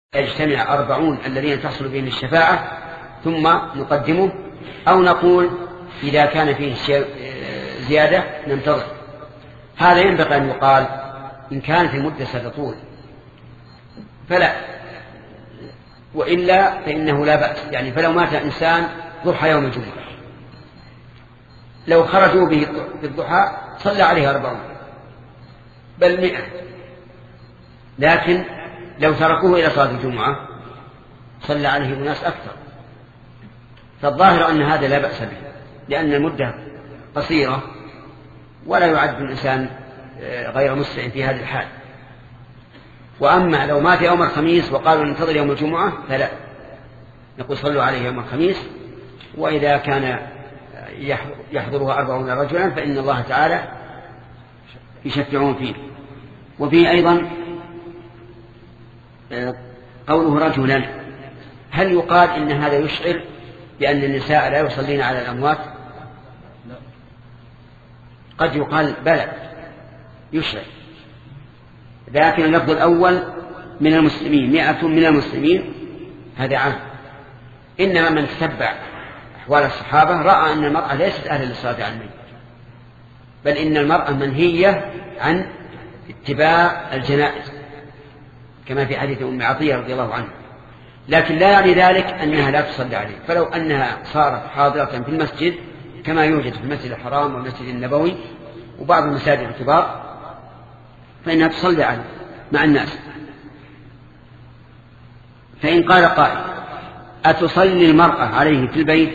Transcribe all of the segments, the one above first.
يجتمع 40 الذين تحصل بهم الشفاعة ثم نقدمه، أو نقول إذا كان فيه زيادة ننتظر. هذا ينبغي أن يقال إن كانت المدة ستطول فلا، وإلا فإنه لا بأس. يعني فلو مات إنسان ضحى يوم الجمعة، لو خرجوا به في الضحى صلى عليه 40 بل 100، لكن لو تركوه إلى صلاة الجمعة صلى عليه الناس أكثر. فالظاهر أن هذا لا بأس به، لأن المدة قصيرة ولا يعد الإنسان غير مسرع في هذه الحال. وأما لو مات يوم الخميس وقالوا ننتظر يوم الجمعة فلا، نقول صلوا عليه يوم الخميس، وإذا كان يحضرها 40 رجلا فإن الله تعالى يشفعون فيه. وفيه أيضا قوله رجلا، هل يقال إن هذا يشعر بأن النساء لا يصلين على الأموات؟ قد يقال بلى يشعر، لكن اللفظ الأول من المسلمين 100 من المسلمين هذا عام. إنما من تتبع أحوال الصحابة رأى أن المرأة ليست أهلا للصلاة على الميت، بل إن المرأة منهية عن اتباع الجنائز كما في حديث أم عطية رضي الله عنها، لكن لا يعني ذلك أنها لا تصلي عليه. فلو أنها صارت حاضرة في المسجد كما يوجد في المسجد الحرام والمسجد النبوي وبعض المساجد الكبار فإنها تصلي عليه مع الناس. فإن قال قائل أتصلي المرأة عليه في البيت؟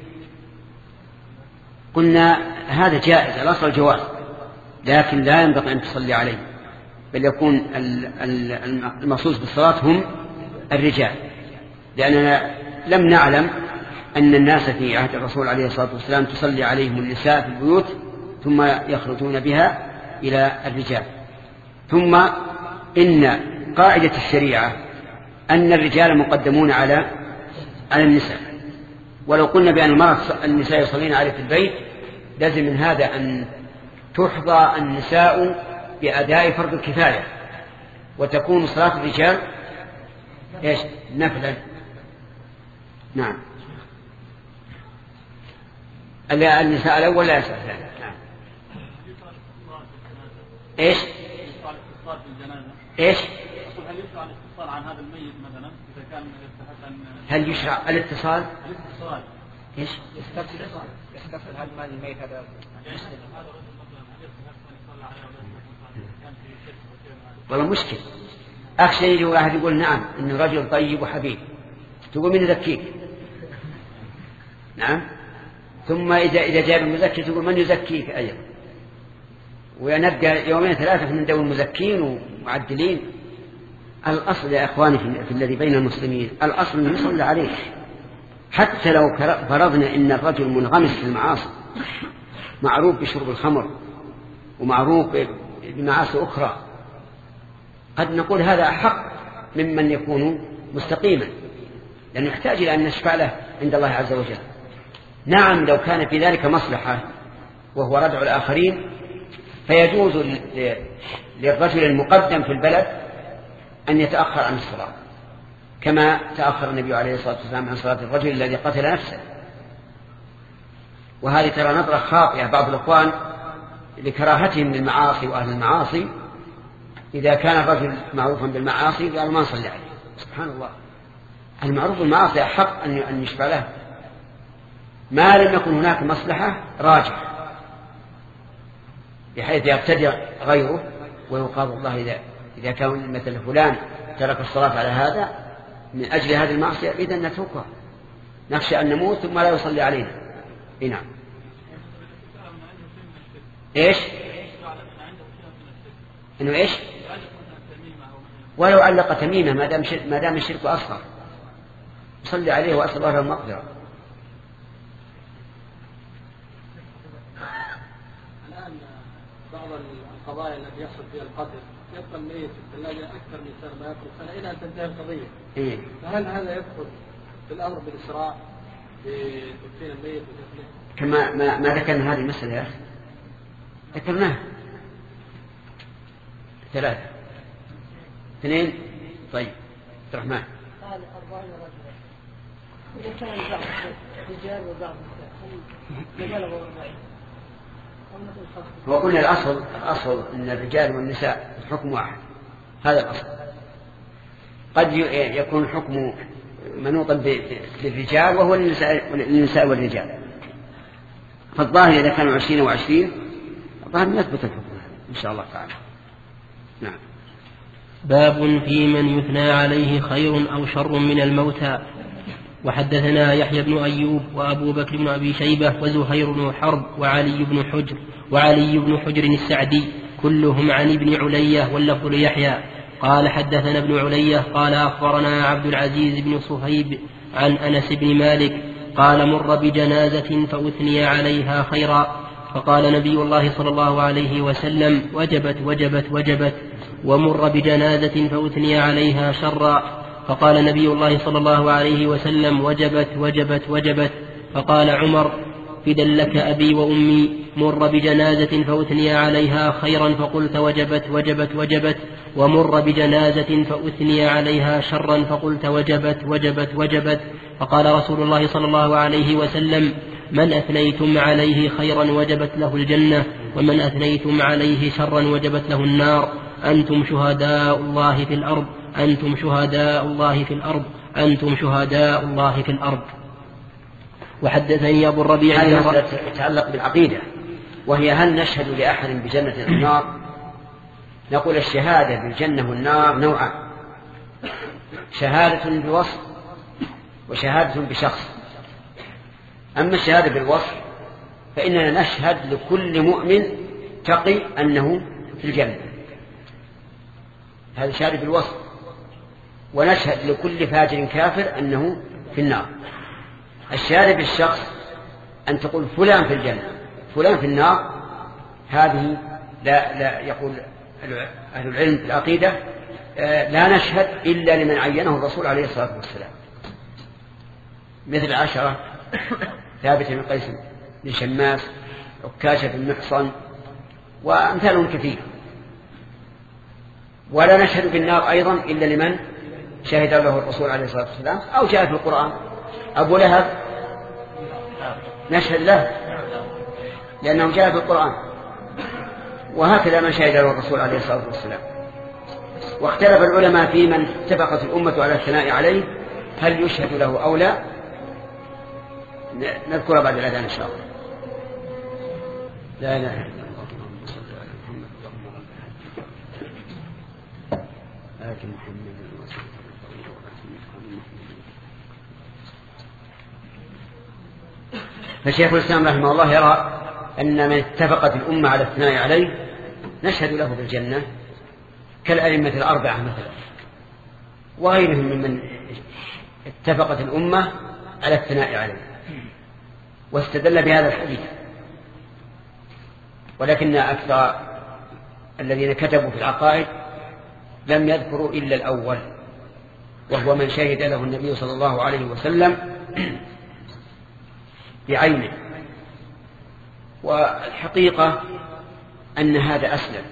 قلنا هذا جائز، الأصل الجواز، لكن لا ينبغي أن تصلي عليه، بل يكون المخصوص بالصلاة هم الرجال، لأننا لم نعلم أن الناس في عهد الرسول عليه الصلاة والسلام تصلي عليهم النساء في البيوت ثم يخرجون بها إلى الرجال. ثم إن قاعدة الشريعة أن الرجال مقدمون على النساء، ولو قلنا بأن النساء يصلين عليه في البيت لازم من هذا أن تحظى النساء بأداء فرض الكفاية، وتكون صلاة الرجال إيش؟ نفلا. نعم، النساء الأول لا يسأل ثاني. نعم. إيش؟ إيش؟ هل يشرع الاتصال عن هذا الميت مثلا إذا كان هل يشرع الاتصال؟ إيش؟ يستفسر هل مال الميت هذا والله مشكل. أخشى يجي واحد يقول نعم إنه رجل طيب وحبيب، تقول من يزكيك؟ نعم. ثم إذا جاء المزكي تقول من يزكيك أيضا، ونبقى يومين 3 من دون المزكين ومعدلين. الأصل يا أخواني في الذي بين المسلمين الأصل أن يصلى عليه، حتى لو فرضنا إن الرجل منغمس في المعاصي، معروف بشرب الخمر ومعروف بمعاصي أخرى، قد نقول هذا أحق ممن يكون مستقيما، لأنه يحتاج إلى أن نشفع له عند الله عز وجل. نعم، لو كان في ذلك مصلحة وهو ردع الآخرين فيجوز للرجل المقدم في البلد أن يتأخر عن الصلاة، كما تأخر النبي عليه الصلاة والسلام عن صلاة الرجل الذي قتل نفسه. وهذه ترى نظرة خاطئة بعض الأخوان لكراهتهم للمعاصي وأهل المعاصي، إذا كان الرجل معروفا بالمعاصي قالوا ما نصلي عليه. سبحان الله، المعروف بالمعاصي أحق أن يشفع له ما لم يكن هناك مصلحة راجح بحيث يبتدع غيره ويقاض الله إذا كان مثل فلان ترك الصلاة على هذا من أجل هذه المعصية إذن نتركها، نخشى أن نموت ثم لا يصلي علينا. نعم. إيش؟ إنه إيش؟ ولو علق تميمة ما دام الشرك أصغر صلي عليه وأسأل الله المغفرة. الآن بعض القضايا التي يحصل فيها القتل يبقى الميت في الثلاجة أكثر من سنة ما يخرج سنة إلى أن تنتهي القضية. إيه؟ فهل هذا يدخل في الأمر بالإسراع بتدفين الميت وتدفينه؟ كما ما ذكرنا هذه المسألة يا أخي، ذكرناها 3 2. طيب الرحمن. قال 40 رجلا، إذا كان بعض رجال وبعض نساء بلغوا 40 هو قلنا الأصل أن الرجال والنساء الحكم واحد، هذا الأصل. قد يكون الحكم منوطا بالرجال وهو للنساء والرجال، فالظاهر إذا كانوا 20 و20 الظاهر يثبت الحكم إن شاء الله تعالى. نعم. باب في من يثنى عليه خير أو شر من الموتى. وحدثنا يحيى بن أيوب وأبو بكر بن أبي شيبة وزهير بن حرب وعلي بن حجر السعدي كلهم عن ابن علية واللفظ ليحيى قال حدثنا ابن علية قال أخبرنا عبد العزيز بن صهيب عن أنس بن مالك قال مر بجنازة فأثني عليها خيرا فقال نبي الله صلى الله عليه وسلم وجبت وجبت وجبت، ومر بجنازة فأثني عليها شرا فقال نبي الله صلى الله عليه وسلم وجبت وجبت وجبت، فقال عمر فدا لك أبي وأمي مر بجنازة فأثني عليها خيرا فقلت وجبت وجبت وجبت، ومر بجنازة فأثني عليها شرا فقلت وجبت وجبت وجبت، فقال رسول الله صلى الله عليه وسلم من أثنيتم عليه خيرا وجبت له الجنة ومن أثنيتم عليه شرا وجبت له النار، أنتم شهداء الله في الأرض أنتم شهداء الله في الأرض أنتم شهداء الله في الأرض. وحدثني أبو الربيع هذه مسألة تتعلق بالعقيدة، وهي هل نشهد لأحد بجنة النار؟ نقول الشهادة بالجنة والنار نوعان، شهادة بوصف وشهادة بشخص. أما الشهادة بالوصف فإننا نشهد لكل مؤمن تقي أنه في الجنة، هذا شهادة بالوصف، ونشهد لكل فاجر كافر أنه في النار. الشهادة بالشخص أن تقول فلان في الجنة فلان في النار، هذه لا يقول أهل العلم في العقيدة لا نشهد إلا لمن عينه الرسول عليه الصلاة والسلام، مثل 10 ثابت بن قيس بن شماس عكاشة بن محصن وأمثالهم كثير. ولا نشهد بالنار أيضا إلا لمن شهد له الرسول عليه الصلاة والسلام أو جاء في القرآن. أبو لهب نشهد له لأنه جاء في القرآن، وهكذا من شهد له الرسول عليه الصلاة والسلام. واختلف العلماء في من اتفقت الأمة على الثناء عليه هل يشهد له أو لا، نذكر بعد الأذان إن شاء الله. لا إله إلا الله اللهم صل على محمد آت محمد فشيخ الإسلام رحمه الله يرى أن من اتفقت الأمة على الثناء عليه نشهد له بالجنة كالأئمة الأربعة مثلا وغيرهم ممن اتفقت الأمة على الثناء عليه، واستدل بهذا الحديث. ولكن أكثر الذين كتبوا في العقائد لم يذكروا إلا الأول، وهو من شهد له النبي صلى الله عليه وسلم بعينه. والحقيقة أن هذا أسلم،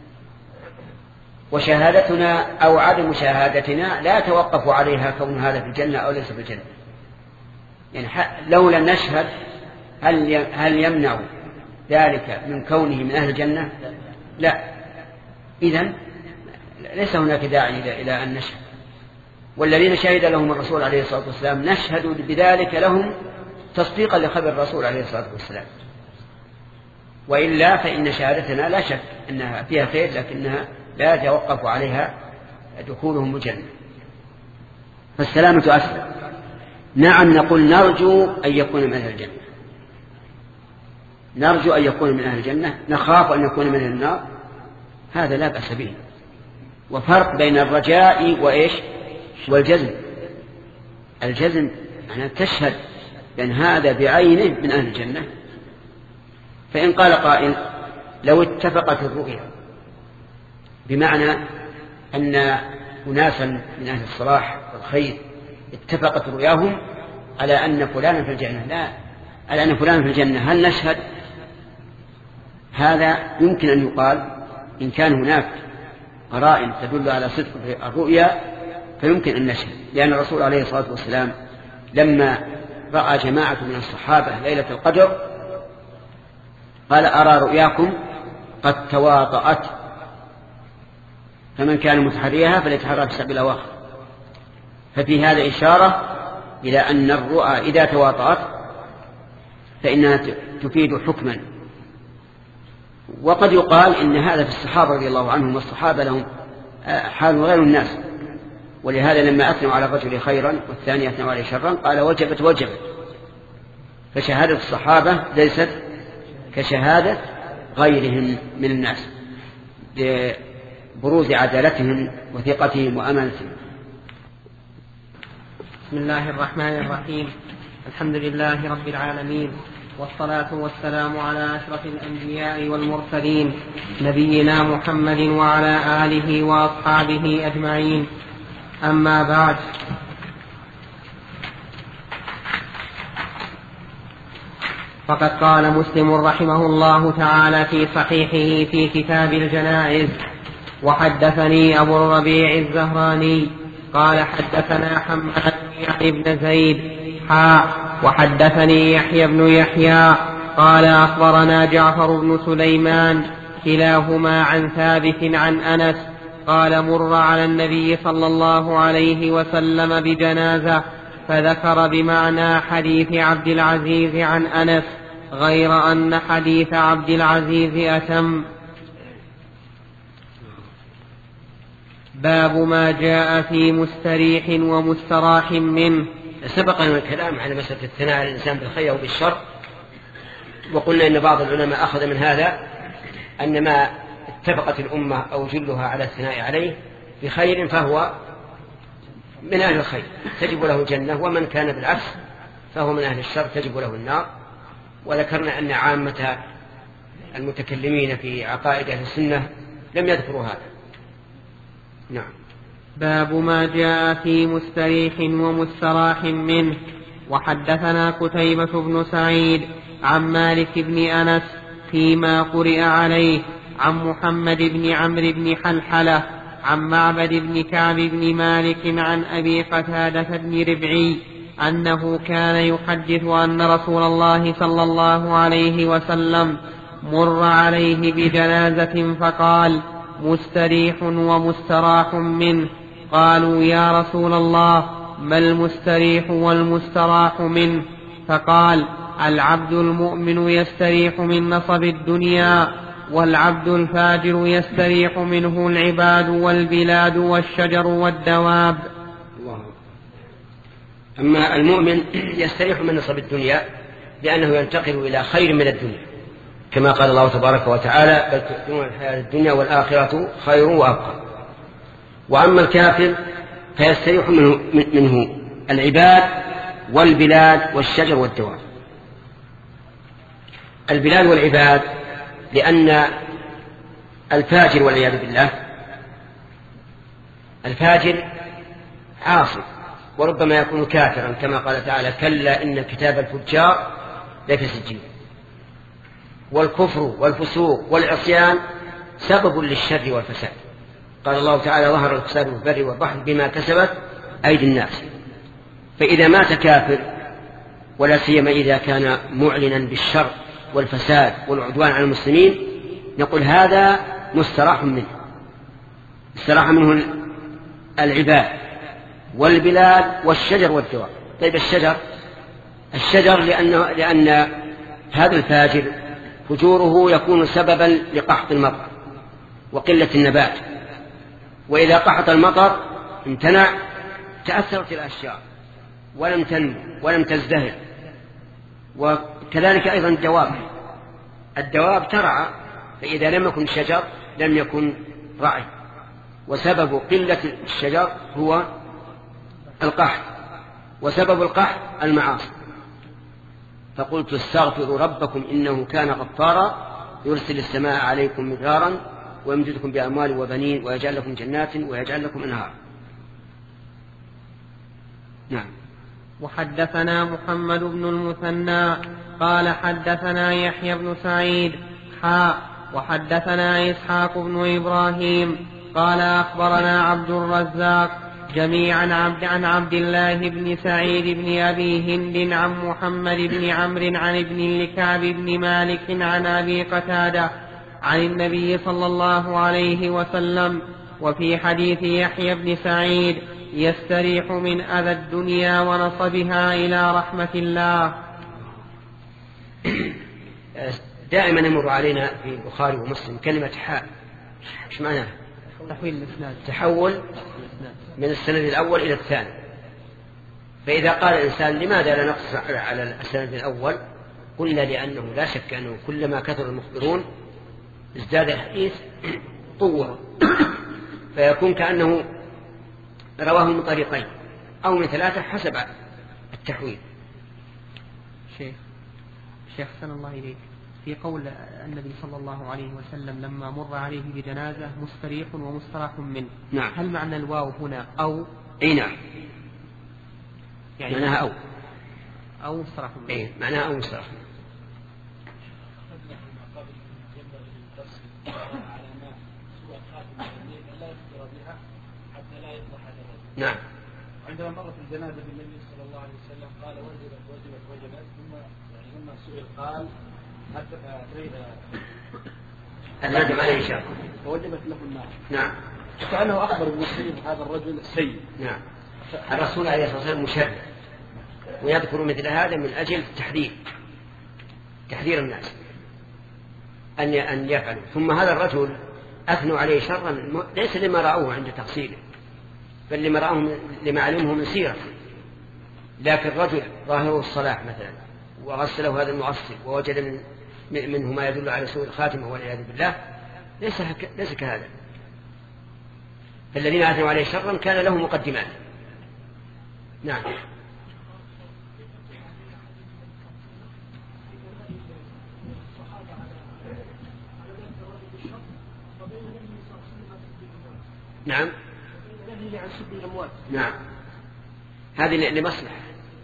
وشهادتنا أو عدم شهادتنا لا توقف عليها كون هذا في الجنة أو ليس في الجنة. يعني لو لم نشهد هل يمنع ذلك من كونه من أهل الجنة؟ لا. إذن ليس هناك داعي إلى أن نشهد. والذين شهد لهم الرسول عليه الصلاة والسلام نشهد بذلك لهم تصديقا لخبر الرسول عليه الصلاة والسلام، وإلا فإن شهادتنا لا شك أنها فيها خير، لكنها لا يتوقف عليها دخولهم الجنة. فالسلامة أسلم. نعم نقول نرجو أن يكون من أهل الجنة، نرجو أن يكون من أهل الجنة، نخاف أن يكون من أهل النار، هذا لا بأس به. وفرق بين الرجاء وإيش والجزم. الجزم أنا تشهد لأن هذا بعينه من أهل الجنة. فإن قال قائل لو اتفقت الرؤيا بمعنى أن أناسا من أهل الصلاح والخير اتفقت رؤياهم على أن فلانا في الجنة، لا على أن فلانا في الجنة، هل نشهد؟ هذا يمكن أن يقال إن كان هناك قرائن تدل على صدق الرؤيا فيمكن أن نشهد، لأن الرسول عليه الصلاة والسلام لما رأى جماعة من الصحابة ليلة القدر قال: أرى رؤياكم قد تواطأت، فمن كان متحريها فليتحرى في السبع الأواخر. ففي هذا إشارة إلى أن الرؤى إذا تواطأت فإنها تفيد حكما. وقد يقال إن هذا في الصحابة رضي الله عنهم، والصحابة لهم حال غير الناس، ولهذا لما أثنوا على الرجل خيرا والثاني أثنوا عليه شرا قال: وجبت وجبت. فشهادة الصحابة ليست كشهادة غيرهم من الناس بروز عدالتهم وثقتهم وأمانتهم. بسم الله الرحمن الرحيم. الحمد لله رب العالمين، والصلاة والسلام على أشرف الأنبياء والمرسلين، نبينا محمد وعلى آله وأصحابه أجمعين. أما بعد، فقد قال مسلم رحمه الله تعالى في صحيحه في كتاب الجنائز: وحدثني أبو الربيع الزهراني قال حدثنا حماد بن زيد وحدثني يحيى بن يحيى قال أخبرنا جعفر بن سليمان كلاهما عن ثابت عن أنس قال: مر على النبي صلى الله عليه وسلم بجنازة، فذكر بمعنى حديث عبد العزيز عن أنس، غير أن حديث عبد العزيز أتم. باب ما جاء في مستريح ومستراح منه. سبق لنا الكلام على مسألة الثناء على الإنسان بالخير وبالشر، وقلنا إن بعض العلماء أخذ من هذا أن ما اتفقت الأمة أو جلها على الثناء عليه بخير فهو من أهل الخير تجب له الجنة، ومن كان بالعكس فهو من أهل الشر تجب له النار. وذكرنا أن عامة المتكلمين في عقائد أهل السنة لم يذكروا هذا. نعم. باب ما جاء في مستريح ومستراح منه. وحدثنا قتيبة بن سعيد عن مالك بن أنس فيما قرئ عليه عن محمد بن عمرو بن حلحلة عن معبد بن كعب بن مالك عن أبي قتادة بن ربعي أنه كان يحدث أن رسول الله صلى الله عليه وسلم مر عليه بجنازة فقال: مستريح ومستراح منه. قالوا: يا رسول الله، ما المستريح والمستراح منه؟ فقال: العبد المؤمن يستريح من نصب الدنيا، والعبد الفاجر يستريح منه العباد والبلاد والشجر والدواب. أما المؤمن يستريح من نصب الدنيا لأنه ينتقل إلى خير من الدنيا، كما قال الله تبارك وتعالى: بل تؤثرون الحياة الدنيا والآخرة خير وأبقى. وأما الكافر فيستريح منه العباد والبلاد والشجر والدواب. البلاد والعباد لأن الفاجر والعياذ بالله الفاجر عاصي وربما يكون كافرا، كما قال تعالى: كلا إن كتاب الفجار لفي سجين. والكفر والفسوق والعصيان سبب للشر والفساد. قال الله تعالى: ظهر الفساد في البر والبحر بما كسبت أيدي الناس. فإذا مات كافر، ولا سيما إذا كان معلنا بالشر والفساد والعدوان على المسلمين، نقول هذا مستراح منه. استراح منه العباد والبلاد والشجر والدواب. طيب الشجر لأن هذا الفاجر فجوره يكون سببا لقحط المطر وقلة النبات، وإذا قحط المطر امتنع تأثرت الأشجار ولم تنمو ولم تزدهر. وكذلك أيضا الدواب ترعى، فإذا لم يكن شجر لم يكن رعي، وسبب قلة الشجر هو القحط، وسبب القحط المعاصي. فقلت: استغفروا ربكم إنه كان غفارا يرسل السماء عليكم مدرارا ويمددكم بأموال وبنين ويجعل لكم جنات ويجعل لكم أنهار. نعم. وحدثنا محمد بن المثنى قال حدثنا يحيى بن سعيد وحدثنا إسحاق بن إبراهيم قال أخبرنا عبد الرزاق جميعا عن عبد الله بن سعيد بن أبي هند عن محمد بن عمرو عن ابن لكعب بن مالك عن أبي قتادة عن النبي صلى الله عليه وسلم. وفي حديث يحيى بن سعيد يستريح من أذى الدنيا ونصبها إلى رحمة الله. دائما يمر علينا في البخاري ومسلم كلمة حاء، ايش معناها؟ تحويل الإسناد، تحول من السند الأول إلى الثاني. فإذا قال الإنسان لماذا لا نقص على السند الأول؟ قلنا لأنه لا شك أنه كلما كثر المخبرون ازداد الحديث قوة، فيكون كأنه رواه من طريقين أو من ثلاثة حسب التحويل. شيخ حسن الله إليك، في قول النبي صلى الله عليه وسلم لما مر عليه بجنازة مستريح ومستراح منه، نعم. هل معنى الواو هنا أو؟ أي نعم، يعني معناها أو مستراح منه. أي معناها أو مستراح منه. نعم. عندما مرت الجنازة بالنبي صلى الله عليه وسلم قال وجبت ثم سئل قال الندم عليه شر فوجبت له النار. نعم. كأنه أخبر المسلمين هذا الرجل السيء. نعم. الرسول عليه الصلاة والسلام مشرع ويذكر مثل هذا من أجل تحذير الناس أن يفعلوا. ثم هذا الرجل أثنوا عليه شرا ليس لما رأوه عند تفصيله، بل لما رأوه لما علمه من سيرته. لكن رجل ظاهره الصلاح مثلا وغسله هذا المغسل ووجد منه ما يدل على سوء الخاتمة والعياذ بالله، ليس كهذا. فالذين أثنوا عليه شرا كان له مقدمات. نعم. نعم. نعم. هذه لمصلحة،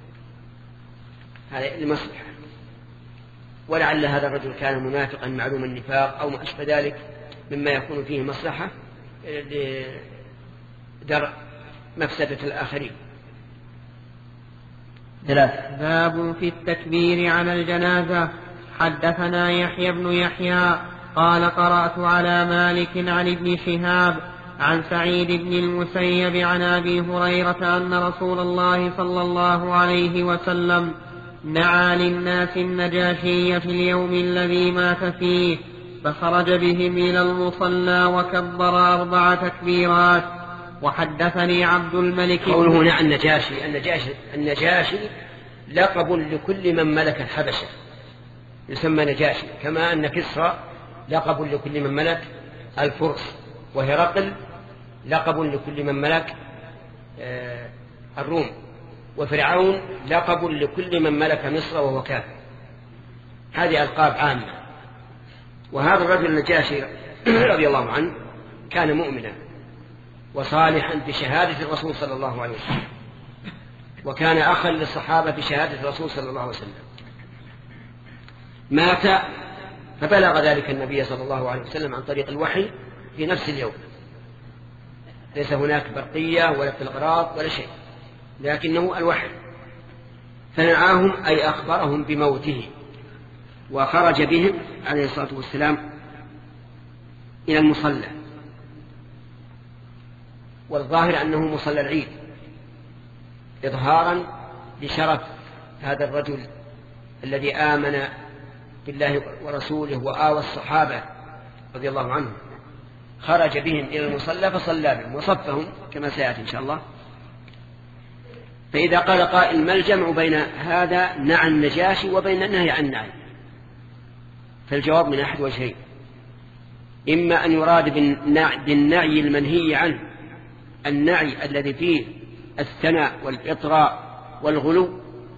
ولعل هذا الرجل كان منافقا معلوم النفاق أو ما أشبه ذلك مما يكون فيه مصلحة لدرء مفسدة الآخرين. 3. باب في التكبير على الجنازة. حدثنا يحيى بن يحيى قال قرأت على مالك عن ابن شهاب عن سعيد بن المسيب عن أبي هريرة أن رسول الله صلى الله عليه وسلم نعى للناس النجاشي في اليوم الذي مات فيه، فخرج بهم إلى المصلى وكبر 4 تكبيرات. وحدثني عبد الملك قوله نعى النجاشي لقب لكل من ملك الحبشة، يسمى نجاشي، كما أن كسرى لقب لكل من ملك الفرس، وهرقل لقب لكل من ملك الروم، وفرعون لقب لكل من ملك مصر وهو كافر. هذه ألقاب عامة. وهذا الرجل النجاشي رضي الله عنه كان مؤمنا وصالحا بشهادة الرسول صلى الله عليه وسلم، وكان أخا للصحابة بشهادة الرسول صلى الله عليه وسلم. مات فبلغ ذلك النبي صلى الله عليه وسلم عن طريق الوحي في نفس اليوم، ليس هناك برقية ولا تلغراف ولا شيء، لكنه الوحي. فنعاهم أي أخبرهم بموته، وخرج بهم عليه الصلاة والسلام إلى المصلى، والظاهر أنه مصلى العيد إظهارا لشرف هذا الرجل الذي آمن بالله ورسوله وآوى الصحابة رضي الله عنهم. خرج بهم إلى المصلى فصلى بهم وصفهم كما سيأتي إن شاء الله. فإذا قال قائل ما الجمع بين هذا نعى النجاشي وبين النهي عن النعي؟ فالجواب من أحد وجهين: إما أن يراد بالنعي المنهي عنه النعي الذي فيه الثناء والإطراء والغلو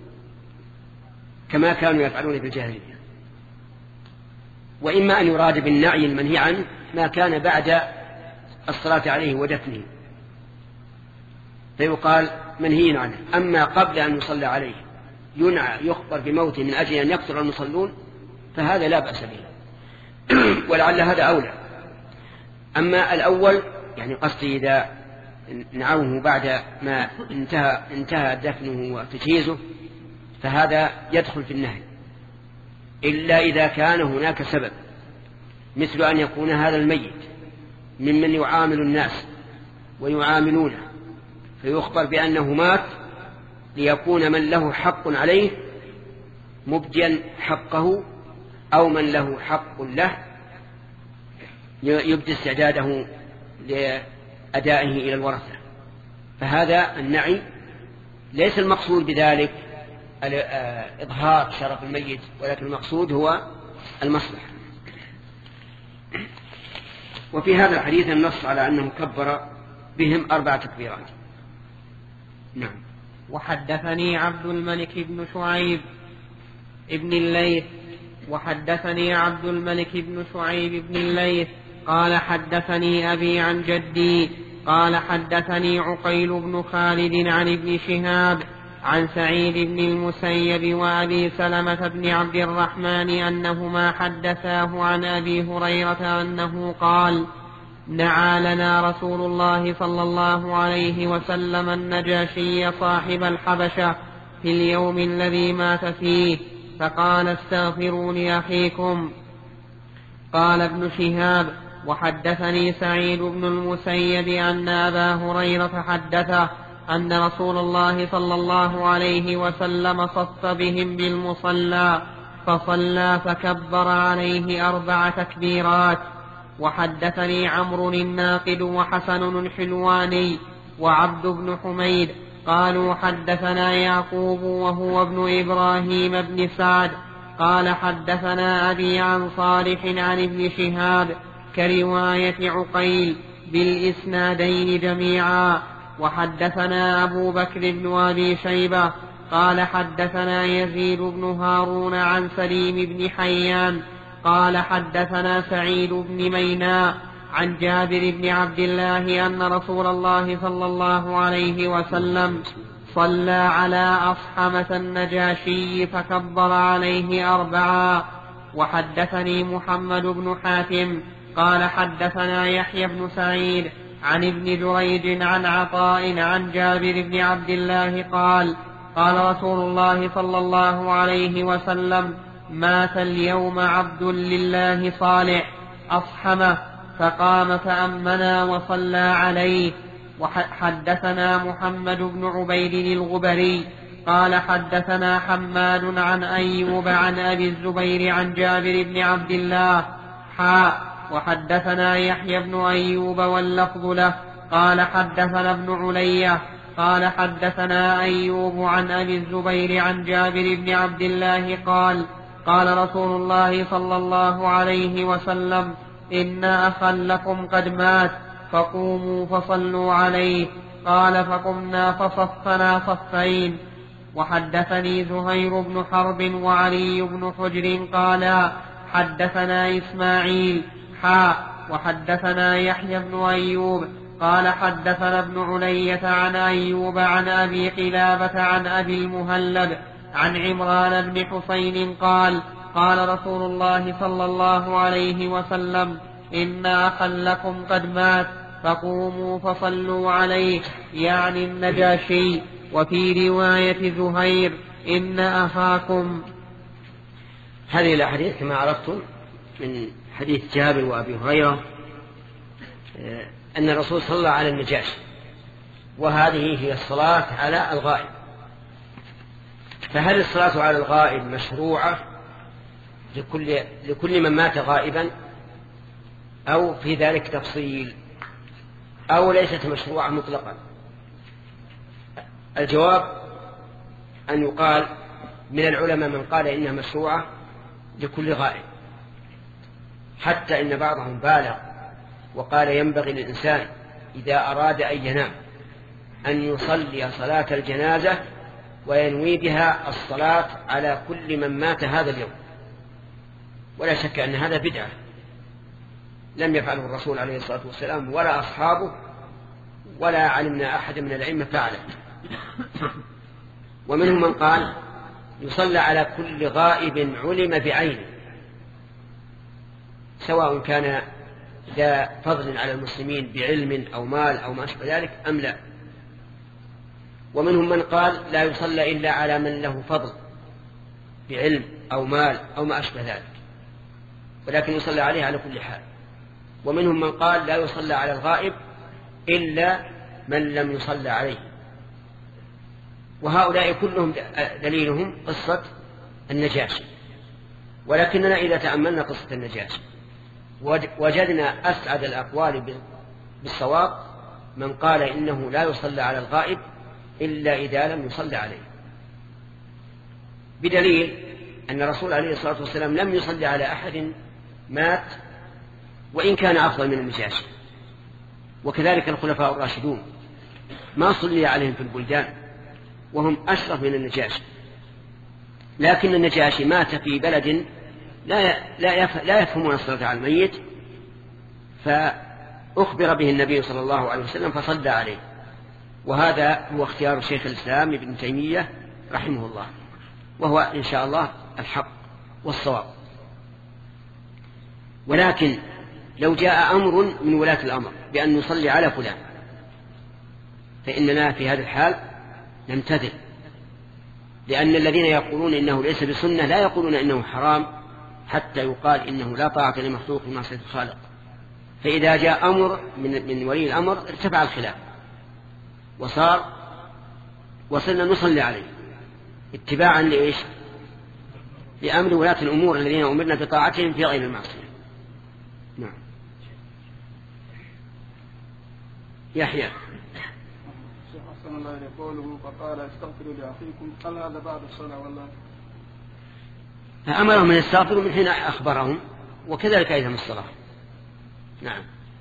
كما كانوا يفعلون في الجاهلية، وإما أن يراد بالنعي المنهي عنه ما كان بعد الصلاة عليه ودفنه، فيقال منهي عنه. أما قبل أن يصلى عليه ينعى يخبر بموته من أجل أن يكثر المصلون فهذا لا بأس به، ولعل هذا أولى. أما الأول يعني قصدي إذا نعوه بعد ما انتهى دفنه وتجهيزه فهذا يدخل في النهي، إلا إذا كان هناك سبب، مثل أن يكون هذا الميت ممن يعامل الناس ويعاملونه فيخبر بأنه مات ليكون من له حق عليه مبديا حقه، أو من له حق له يبدي استعداده لأدائه إلى الورثة. فهذا النعي ليس المقصود بذلك إظهار شرف الميت، ولكن المقصود هو المصلحة. وفي هذا الحديث النص على أنه كبر بهم 4 تكبيرات. نعم. وحدثني عبد الملك بن شعيب ابن الليث بن الليث قال حدثني أبي عن جدي قال حدثني عقيل بن خالد عن ابن شهاب عن سعيد بن المسيب وأبي سلمة بن عبد الرحمن أنهما حدثاه عن أبي هريرة أنه قال: نعى لنا رسول الله صلى الله عليه وسلم النجاشي صاحب الحبشة في اليوم الذي مات فيه، فقال: استغفروا لأخيكم. قال ابن شهاب: وحدثني سعيد بن المسيب أن أبا هريرة حدثه أن رسول الله صلى الله عليه وسلم صف بهم بالمصلى فصلى فكبر عليه 4 تكبيرات. وحدثني عمرو الناقد وحسن الحلواني وعبد بن حميد قالوا حدثنا يعقوب وهو ابن إبراهيم بن سعد قال حدثنا أبي عن صالح عن ابن شهاب كرواية عقيل بالإسنادين جميعا. وحدثنا أبو بكر بن أبي شيبة قال حدثنا يزيد بن هارون عن سليم بن حيان قال حدثنا سعيد بن ميناء عن جابر بن عبد الله أن رسول الله صلى الله عليه وسلم صلى على أصحمة النجاشي فكبر عليه 4. وحدثني محمد بن حاتم قال حدثنا يحيى بن سعيد عن ابن جريج عن عطاء عن جابر بن عبد الله قال: قال رسول الله صلى الله عليه وسلم: مات اليوم عبد لله صالح أصحمه، فقام فأمنا وصلى عليه. وحدثنا محمد بن عبيد الغبري قال حدثنا حماد عن أيوب عن أبي الزبير عن جابر بن عبد الله وحدثنا يحيى بن أيوب واللفظ له قال حدثنا ابن علية قال حدثنا أيوب عن أبي الزبير عن جابر بن عبد الله قال: قال رسول الله صلى الله عليه وسلم: إن أخا لكم قد مات فقوموا فصلوا عليه. قال: فقمنا فصفنا صفين. وحدثني زهير بن حرب وعلي بن حجر قالا حدثنا إسماعيل وحدثنا يحيى بن أيوب قال حدثنا ابن علية عن أيوب عن أبي قلابة عن أبي المهلب عن عمران بن حسين قال: قال رسول الله صلى الله عليه وسلم: إن أخا لكم قد مات فقوموا فصلوا عليه، يعني النجاشي. وفي رواية زهير: إن أخاكم. هذه الأحاديث كما عرفتم من حديث جابر وأبي هريرة أن الرسول صلى على النجاشي، وهذه هي الصلاة على الغائب. فهل الصلاة على الغائب مشروعة لكل من مات غائبا، أو في ذلك تفصيل، أو ليست مشروعة مطلقا؟ الجواب أن يقال من العلماء من قال إنها مشروعة لكل غائب، حتى إن بعضهم بالغ وقال ينبغي للإنسان إذا أراد أن ينام أن يصلي صلاة الجنازة وينوي بها الصلاة على كل من مات هذا اليوم. ولا شك أن هذا بدعة لم يفعله الرسول عليه الصلاة والسلام ولا أصحابه، ولا علمنا أحد من العلم فعله. ومنهم من قال يصلى على كل غائب علم بعينه، سواء كان ذا فضل على المسلمين بعلم أو مال أو ما أشبه ذلك أم لا. ومنهم من قال لا يصلى إلا على من له فضل بعلم أو مال أو ما أشبه ذلك، ولكن يصلى عليه على كل حال. ومنهم من قال لا يصلى على الغائب إلا من لم يصلى عليه. وهؤلاء كلهم دليلهم قصة النجاشي. ولكننا إذا تأملنا قصة النجاشي وجدنا أسعد الأقوال بالصواب من قال إنه لا يصلى على الغائب إلا إذا لم يصلى عليه، بدليل أن الرسول عليه الصلاة والسلام لم يصلي على أحد مات وإن كان أفضل من النجاشي، وكذلك الخلفاء الراشدون ما صلي عليهم في البلدان وهم أشرف من النجاشي. لكن النجاشي مات في بلد لا يفهمون الصلاة على الميت، فأخبر به النبي صلى الله عليه وسلم فصلى عليه. وهذا هو اختيار شيخ الإسلام ابن تيمية رحمه الله، وهو إن شاء الله الحق والصواب. ولكن لو جاء أمر من ولاة الأمر بأن نصلي على فلان فإننا في هذا الحال نمتثل، لأن الذين يقولون إنه ليس بسنة لا يقولون إنه حرام حتى يقال إنه لا طاعة لمخلوق في معصية الخالق. فإذا جاء أمر من ولي الأمر ارتفع الخلاف وصلنا نصلي عليه اتباعا لإيش؟ لأمر ولاة الأمور الذين أمرنا بطاعتهم في غير المعصية. نعم. يحيى أحسن الله قوله فقال استغفروا لأخيكم، هل هذا بعد الصلاة ولا؟ أمرهم من يستغفروا من حين أخبرهم، وكذلك أيضا الصلاة. نعم.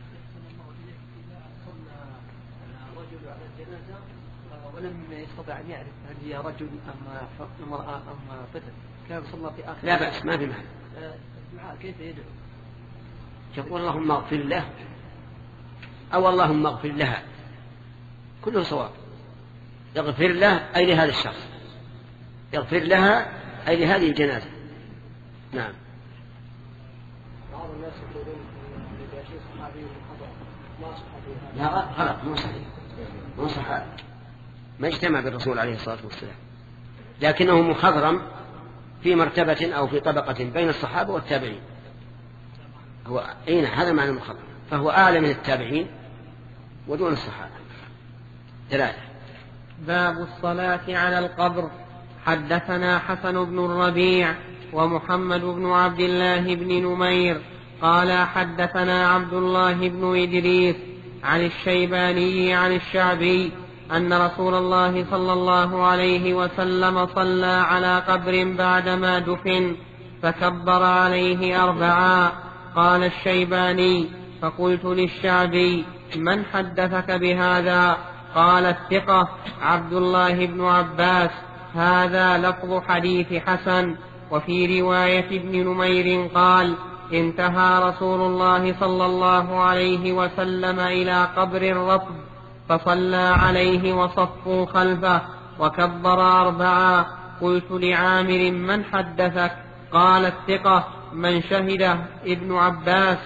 رجل على الجنازة ولم يستطع أن يعرف هل هي رجل أم امرأة أم طفل، كان صلى في آخر. لا بأس، ما في معنى. الدعاء كيف يدعو؟ يقول اللهم اغفر له أو اللهم اغفر لها، كله صواب. يغفر له أي لهذا الشخص، يغفر لها أي لهذه الجنازة. نعم. بعض الناس يقولون النجاشي صحابي وخطأ، ما صحابي. لا غلط، مو صحيح، مو صحابي، ما اجتمع بالرسول عليه الصلاة والسلام، لكنه مخضرم في مرتبة أو في طبقة بين الصحابة والتابعين. هو أين هذا معنى المخضرم، فهو أعلى من التابعين ودون الصحابة. 3. باب الصلاة على القبر. حدثنا حسن بن الربيع ومحمد بن عبد الله بن نمير قال حدثنا عبد الله بن إدريس عن الشيباني عن الشعبي أن رسول الله صلى الله عليه وسلم صلى على قبر بعدما دفن فكبر عليه 4. قال الشيباني فقلت للشعبي من حدثك بهذا؟ قال الثقة عبد الله بن عباس. هذا لفظ حديث حسن. وفي رواية ابن نمير قال انتهى رسول الله صلى الله عليه وسلم إلى قبر رطب فصلى عليه وصفوا خلفه وكبر 4. قلت لعامر من حدثك؟ قال الثقة من شهده ابن عباس.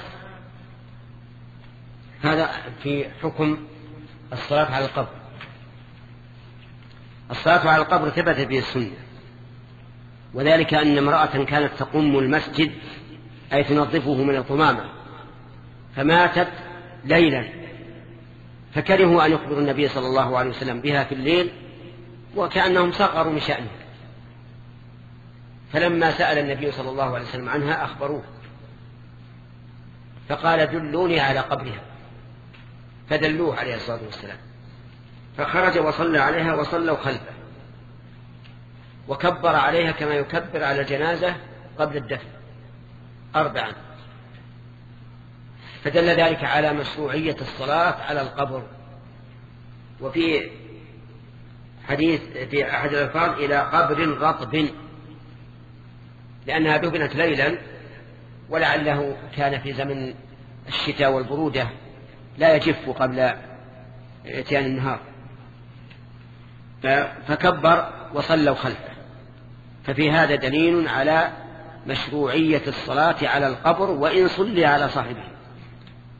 هذا في حكم الصلاة على القبر. الصلاة على القبر ثبت في السنة، وذلك أن امرأة كانت تقوم المسجد أي تنظفه من القمامة فماتت ليلا، فكرهوا أن يخبروا النبي صلى الله عليه وسلم بها في الليل وكأنهم صغروا من شأنه، فلما سأل النبي صلى الله عليه وسلم عنها أخبروه فقال دلوني على قبرها، فدلوه عليه الصلاة والسلام، فخرج وصلى عليها وصلوا خلفه وكبر عليها كما يكبر على الجنازة قبل الدفن 4. فدل ذلك على مشروعية الصلاة على القبر. وفي حديث في أحد الألفاظ إلى قبر رطب، لأنها دفنت ليلا ولعله كان في زمن الشتاء والبرودة لا يجف قبل اتيان النهار، فكبر وصلوا خلفه. ففي هذا دليل على مشروعية الصلاة على القبر وإن صلي على صاحبه.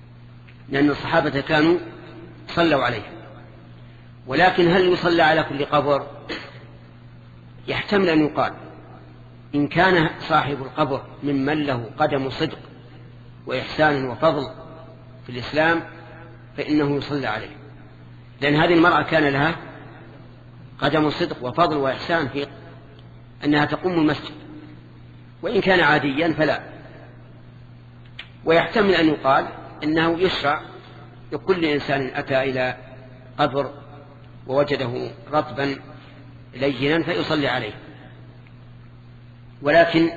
لأن الصحابة كانوا صلوا عليه. ولكن هل يصلى على كل قبر؟ يحتمل أن يقال إن كان صاحب القبر ممن له قدم صدق وإحسان وفضل في الإسلام فإنه يصلى عليه، لأن هذه المرأة كان لها قدم صدق وفضل وإحسان في أنها تقوم المسجد، وإن كان عاديا فلا. ويحتمل أن يقال إنه يشرع لكل إنسان أتى إلى قبر ووجده رطبا لينا فيصلي عليه. ولكن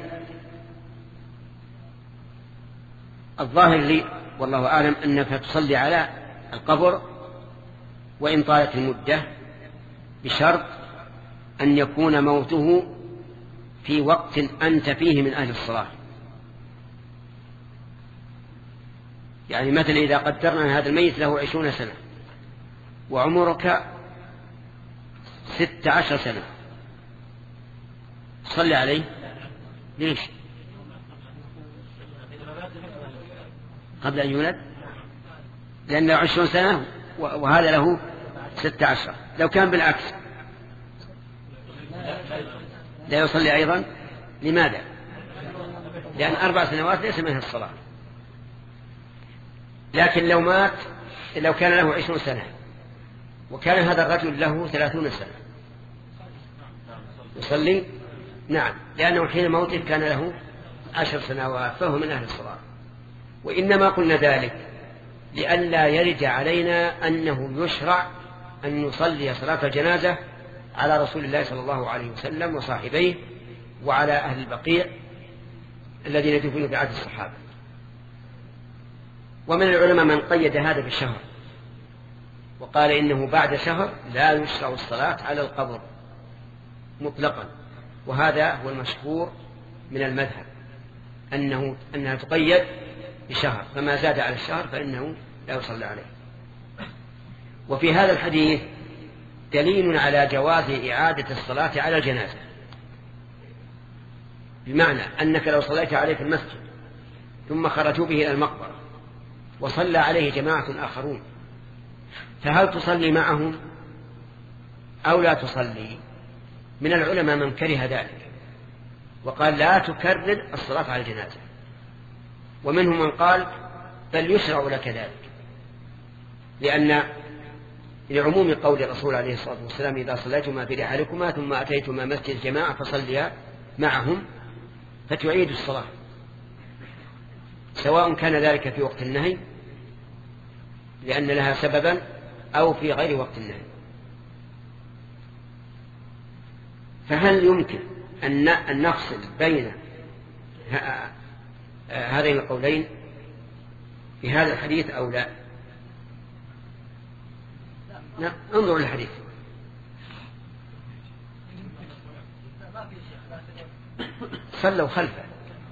الظاهر لي والله أعلم أنك تصلي على القبر وإن طالت المدة، بشرط أن يكون موته في وقت أنت فيه من أهل الصلاة. يعني مثلا إذا قدرنا هذا الميت له 20 سنة وعمرك 16 سنة، صلي عليه. ليش؟ قبل أن يولد، لأن له 20 سنة وهذا له 16. لو كان بالعكس لا يصلي أيضا. لماذا؟ لأن 4 سنوات ليس منها الصلاة. لكن لو مات، لو كان له 20 سنة وكان هذا الرجل له 30 سنة يصلي؟ نعم، لأنه حين موته كان له 10 سنوات فهو من أهل الصلاة. وإنما قلنا ذلك لئلا يرد علينا أنه يشرع أن نصلي صلاة الجنازة على رسول الله صلى الله عليه وسلم وصاحبيه وعلى أهل البقيع الذين يدفنون بعهد الصحابة. ومن العلماء من قيد هذا بالشهر وقال إنه بعد شهر لا يشرع الصلاة على القبر مطلقا، وهذا هو المشهور من المذهب أنها تقيد بشهر، فما زاد على الشهر فإنه لا يصلى عليه. وفي هذا الحديث دليل على جواز إعادة الصلاة على الجنازة، بمعنى أنك لو صليت عليه في المسجد ثم خرجوا به إلى المقبرة وصلى عليه جماعة آخرون، فهل تصلي معهم أو لا تصلي؟ من العلماء من كره ذلك وقال لا تكرر الصلاة على الجنازة، ومنهم من قال بل يشرع لك ذلك، لأن لعموم قول الرسول عليه الصلاة والسلام إذا صليتما في رحالكما ثم أتيتما مسجد الجماعة فصليا معهم فتعيد الصلاة، سواء كان ذلك في وقت النهي لأن لها سببا أو في غير وقت النهي. فهل يمكن أن نفصل بين هذين القولين في هذا الحديث أو لا؟ لا، انظروا الحديث. صلوا خلفه.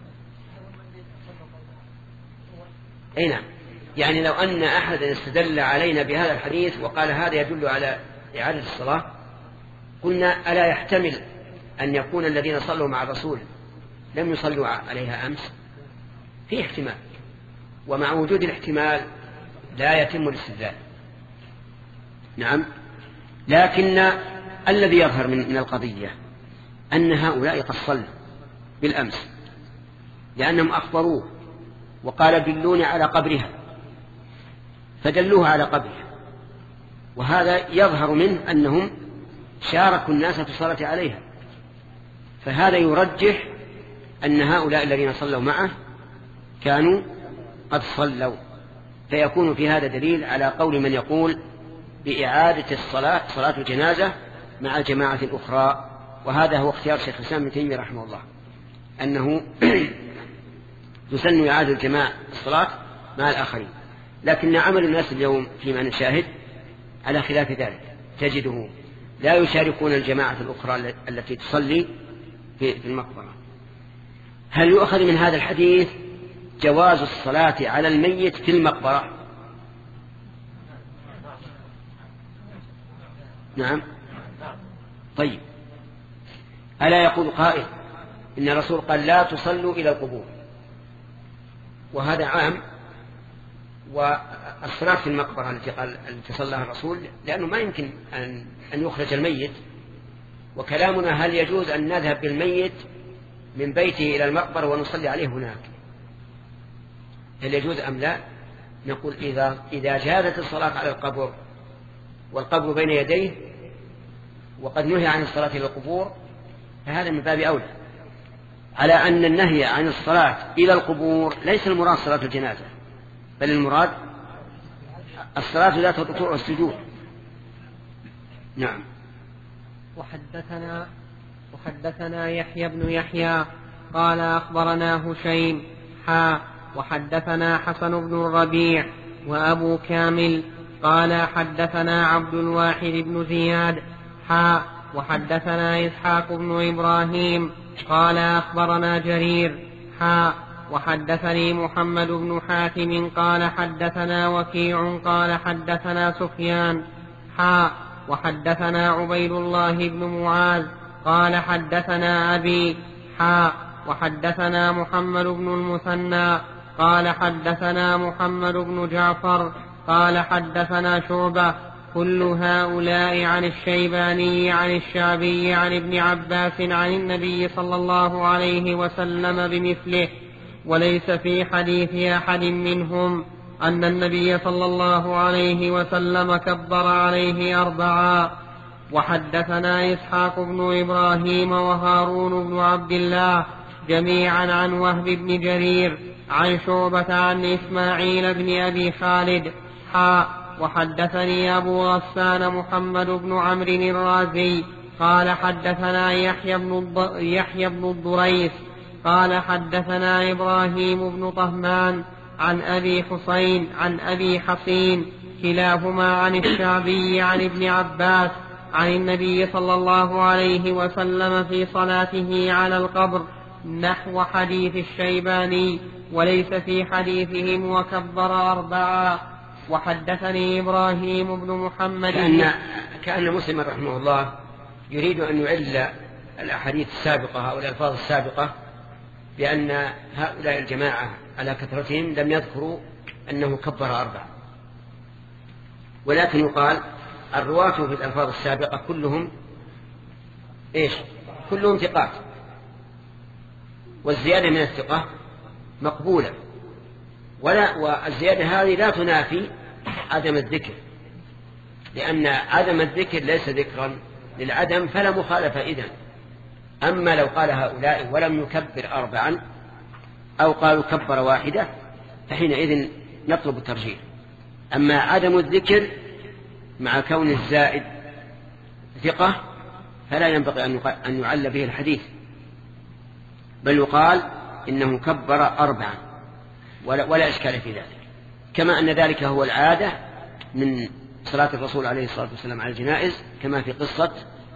أي نعم، يعني لو أن أحدا استدل علينا بهذا الحديث وقال هذا يدل على إعادة الصلاة، قلنا ألا يحتمل أن يكون الذين صلوا مع الرسول لم يصلوا عليها أمس؟ في احتمال، ومع وجود الاحتمال لا يتم الاستدلال. نعم، لكن الذي يظهر من القضية أن هؤلاء قد صلوا بالأمس، لأنهم أخبروه وقال دلوني على قبرها فدلوها على قبرها، وهذا يظهر منه أنهم شاركوا الناس في الصلاة عليها، فهذا يرجح أن هؤلاء الذين صلوا معه كانوا قد صلوا، فيكون في هذا دليل على قول من يقول بإعادة الصلاة، صلاة الجنازة مع الجماعة الأخرى. وهذا هو اختيار شيخ الإسلام ابن تيمية رحمه الله، أنه يسن إعادة الجماعة الصلاة مع الآخرين. لكن عمل الناس اليوم فيما نشاهد على خلاف ذلك، تجده لا يشاركون الجماعة الأخرى التي تصلي في المقبرة. هل يؤخذ من هذا الحديث جواز الصلاة على الميت في المقبرة؟ نعم. طيب، ألا يقول قائل إن الرسول قال لا تصلوا إلى القبور، وهذا عام الصلاة في المقبرة التي صلىها الرسول، لأنه ما يمكن أن يخرج الميت، وكلامنا هل يجوز أن نذهب بالميت من بيته إلى المقبرة ونصلي عليه هناك، هل يجوز أم لا؟ نقول إذا جازت الصلاة على القبر والقبر بين يديه وقد نهي عن الصلاة إلى القبور فهذا من باب أولى، على أن النهي عن الصلاة إلى القبور ليس المراد صلاة الجنازة، بل المراد الصلاة ذات الركوع والسجود. نعم. وحدثنا يحيى بن يحيى قال أخبرنا هشيم وحدثنا حسن بن الربيع وأبو كامل قال حدثنا عبد الواحد بن زياد وحدثنا إسحاق بن إبراهيم قال أخبرنا جرير وحدثني محمد بن حاتم قال حدثنا وكيع قال حدثنا سفيان وحدثنا عبيد الله بن معاذ قال حدثنا أبي وحدثنا محمد بن المثنى قال حدثنا محمد بن جعفر قال حدثنا شعبة كل هؤلاء عن الشيباني عن الشعبي عن ابن عباس عن النبي صلى الله عليه وسلم بمثله، وليس في حديث أحد منهم أن النبي صلى الله عليه وسلم كبر عليه 4. وحدثنا إسحاق بن إبراهيم وهارون بن عبد الله جميعا عن وهب بن جرير عن شعبة عن إسماعيل بن أبي خالد وحدثني أبو غسان محمد بن عمرو الرازي قال حدثنا يحيى بن الضريس قال حدثنا إبراهيم بن طهمان عن أبي حسين عن أبي حصين كلاهما عن الشعبي عن ابن عباس عن النبي صلى الله عليه وسلم في صلاته على القبر نحو حديث الشيباني، وليس في حديثهم وكبر 4. وحدثني إبراهيم بن محمد كأن مسلم رحمه الله يريد أن يعل الأحاديث السابقة أو الألفاظ السابقة بأن هؤلاء الجماعة على كثرتهم لم يذكروا أنه كبر 4، ولكن يقال الرواة في الألفاظ السابقة كلهم كلهم ثقات، والزيادة من الثقة مقبولة، والزيادة هذه لا تنافي عدم الذكر، لأن عدم الذكر ليس ذكرا للعدم فلا مخالفة إذن. أما لو قال هؤلاء ولم يكبر 4 أو قالوا كبر 1 فحينئذ نطلب الترجيح. أما عدم الذكر مع كون الزائد ثقة فلا ينبغي أن يعل به الحديث، بل يقال إنه كبر 4 ولا إشكال في ذلك، كما أن ذلك هو العادة من صلاة الرسول عليه الصلاة والسلام على الجنائز، كما في قصة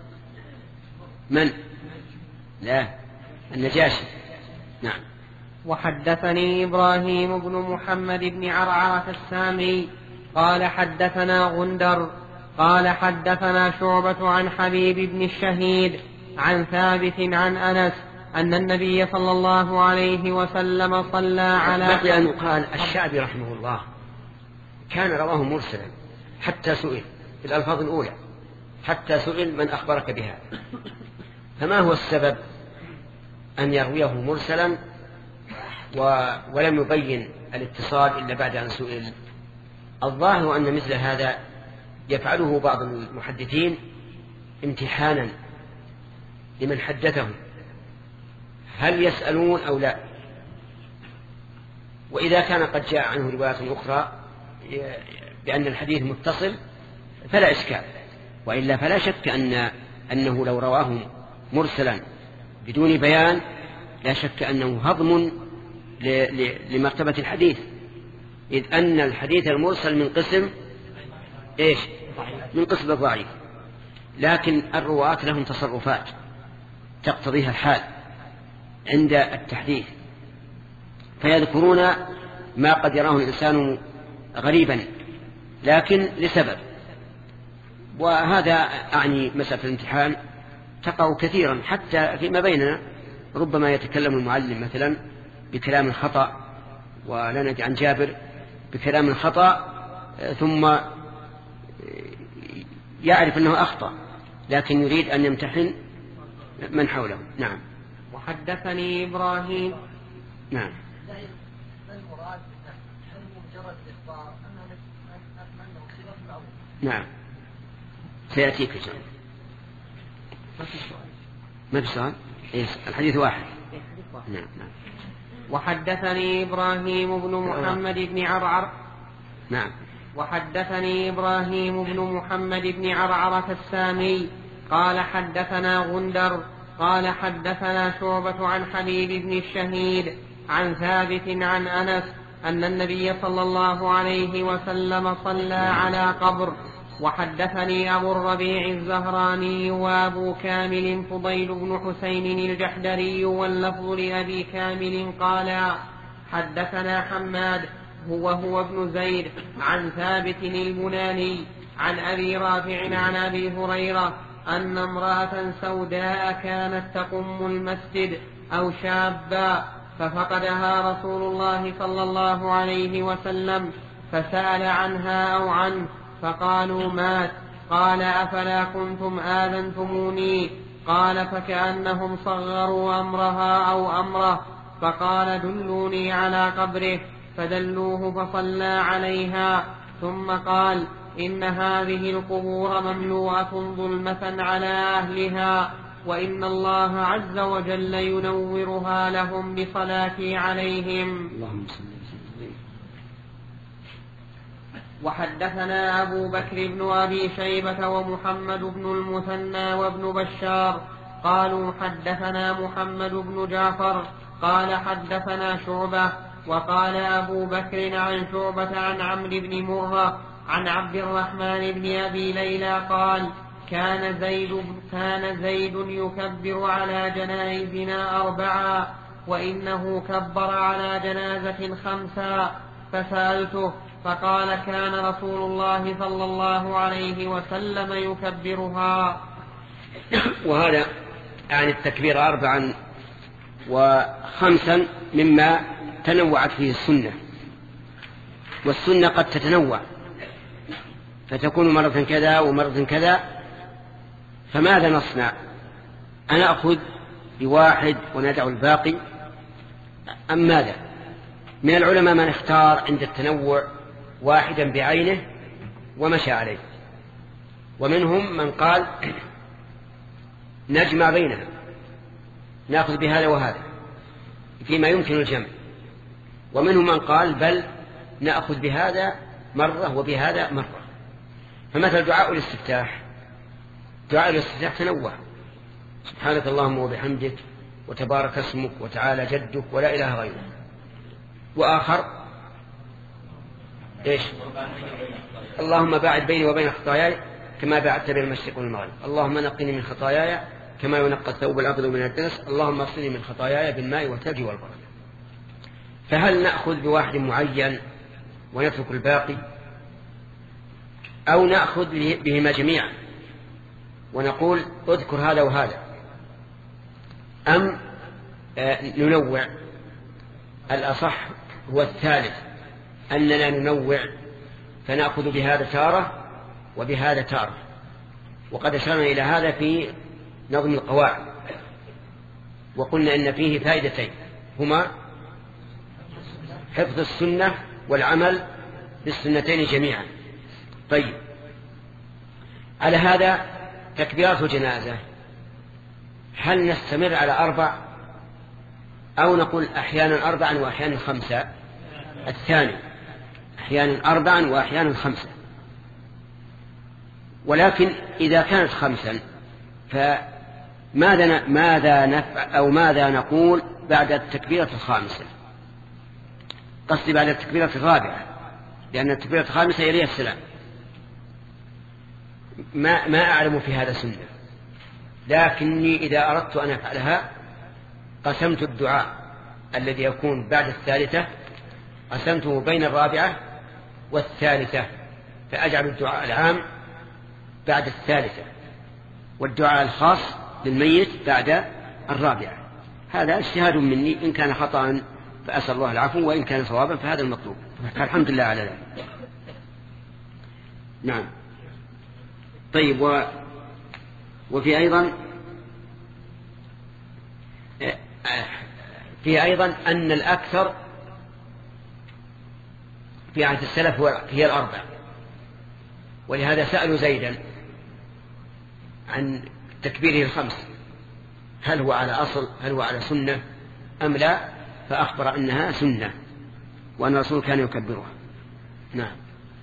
النجاشي. نعم. وحدثني إبراهيم بن محمد بن عرعرة السامي قال حدثنا غندر قال حدثنا شعبة عن حبيب بن الشهيد عن ثابت عن أنس أن النبي صلى الله عليه وسلم صلى على بقي أن يقال الشعبي رحمه الله كان رواه مرسلا حتى سئل في الألفاظ الأولى، حتى سئل من أخبرك بها، فما هو السبب أن يرويه مرسلا ولم يبين الاتصال إلا بعد أن سئل؟ الظاهر أن مثل هذا يفعله بعض المحدثين امتحانا لمن حدثهم هل يسألون أو لا، وإذا كان قد جاء عنه رواية أخرى بأن الحديث متصل فلا إشكال، وإلا فلا شك أنه لو رواه مرسلا بدون بيان لا شك أنه هضم لمرتبة الحديث، إذ أن الحديث المرسل من قسم من قسم الضعيف، لكن الرواة لهم تصرفات تقتضيها الحال عند التحديث، فيذكرون ما قد يراه الإنسان غريبا لكن لسبب، وهذا أعني مسألة الامتحان تقع كثيرا حتى فيما بيننا، ربما يتكلم المعلم مثلا بكلام خطأ، ولا ندري عن جابر بكلام خطأ ثم يعرف أنه أخطأ لكن يريد أن يمتحن من حوله. نعم. وحدثني إبراهيم. نعم. نعم سيأتيك السؤال. ما في سؤال. الحديث واحد. نعم. وحدثني إبراهيم بن محمد بن عرعر. نعم. وحدثني إبراهيم بن محمد بن عرعرة السامي قال حدثنا غندر قال حدثنا شعبة عن حبيب بن الشهيد عن ثابت عن أنس أن النبي صلى الله عليه وسلم صلى على قبر. وحدثني أبو الربيع الزهراني وأبو كامل فضيل بن حسين الجحدري واللفظ لأبي كامل قال حدثنا حماد هو ابن زيد عن ثابت البناني عن أبي رافع عن أبي هريرة أن امرأة سوداء كانت تقم المسجد أو شابا ففقدها رسول الله صلى الله عليه وسلم فسأل عنها أو عنه فقالوا مات. قال أفلا كنتم آذنتموني؟ قال فكأنهم صغروا أمرها أو أمره فقال دلوني على قبره فدلوه فصلى عليها ثم قال إن هذه القبور مملوءة ظلمة على أهلها وإن الله عز وجل ينورها لهم بصلاتي عليهم. وحدثنا أبو بكر بن أبي شيبة ومحمد بن المثنى وابن بشار قالوا حدثنا محمد بن جعفر قال حدثنا شعبة وقال أبو بكر عن شعبة عن عمرو بن مرة عن عبد الرحمن بن أبي ليلى قال كان زيد يكبر على جنائزنا 4 وإنه كبر على جنازة 5 فسألته فقال كان رسول الله صلى الله عليه وسلم يكبرها. وهذا يعني التكبير 4 و5 مما تنوعت فيه السنة، والسنة قد تتنوع فتكون مرة كذا ومرة كذا، فماذا نصنع؟ أنا أخذ بواحد وندع الباقي أم ماذا؟ من العلماء من اختار عند التنوع واحدا بعينه ومشى عليه، ومنهم من قال نجمع بينها نأخذ بهذا وهذا فيما يمكن الجمع، ومنهم من قال بل نأخذ بهذا مرة وبهذا مرة. فمثل دعاء الاستفتاح تنوع، سبحانك اللهم وبحمدك وتبارك اسمك وتعالى جدك ولا إله غيرك. وآخر إيش؟ اللهم باعد بيني وبين خطاياي كما باعدت بين المشرق والمغرب، اللهم نقني من خطاياي كما ينقى الثوب الأبيض من الدنس، اللهم اغسلني من خطاياي بالماء والثلج والبرد. فهل نأخذ بواحد معين ونترك الباقي، أو نأخذ بهما جميعا ونقول اذكر هذا وهذا، أم ننوع؟ الأصح هو الثالث، أننا ننوع فنأخذ بهذا تارة وبهذا تارة. وقد أشرنا إلى هذا في نظم القواعد وقلنا إن فيه فائدتين، هما حفظ السنة والعمل بالسنتين جميعا. طيب، على هذا تكبيرات الجنازة هل نستمر على 4 أو نقول أحيانا 4 وأحيانا 5؟ الثاني، أحيانا 4 وأحيانا 5. ولكن إذا كانت 5 فماذا نفعل أو ماذا نقول بعد التكبيرة 5؟ قصدي بعد التكبيرة 4، لأن التكبيرة 5 يليها السلام. ما أعلم في هذا سنة، لكني إذا أردت أن أفعلها قسمت الدعاء الذي يكون بعد 3 قسمته بين 4 و3، فأجعل الدعاء العام بعد 3 والدعاء الخاص للميت بعد 4. هذا اجتهاد مني، إن كان خطأ فأسأل الله العفو، وإن كان صوابا فهذا المطلوب، فالحمد لله على ذلك. نعم. طيب وفي أيضا أن الأكثر في عهد السلف هي الأربع، ولهذا سألوا زيدا عن تكبيره الخمس هل هو على أصل، هل هو على سنة أم لا، فأخبر أنها سنة وأن الرسول كان يكبرها. نعم.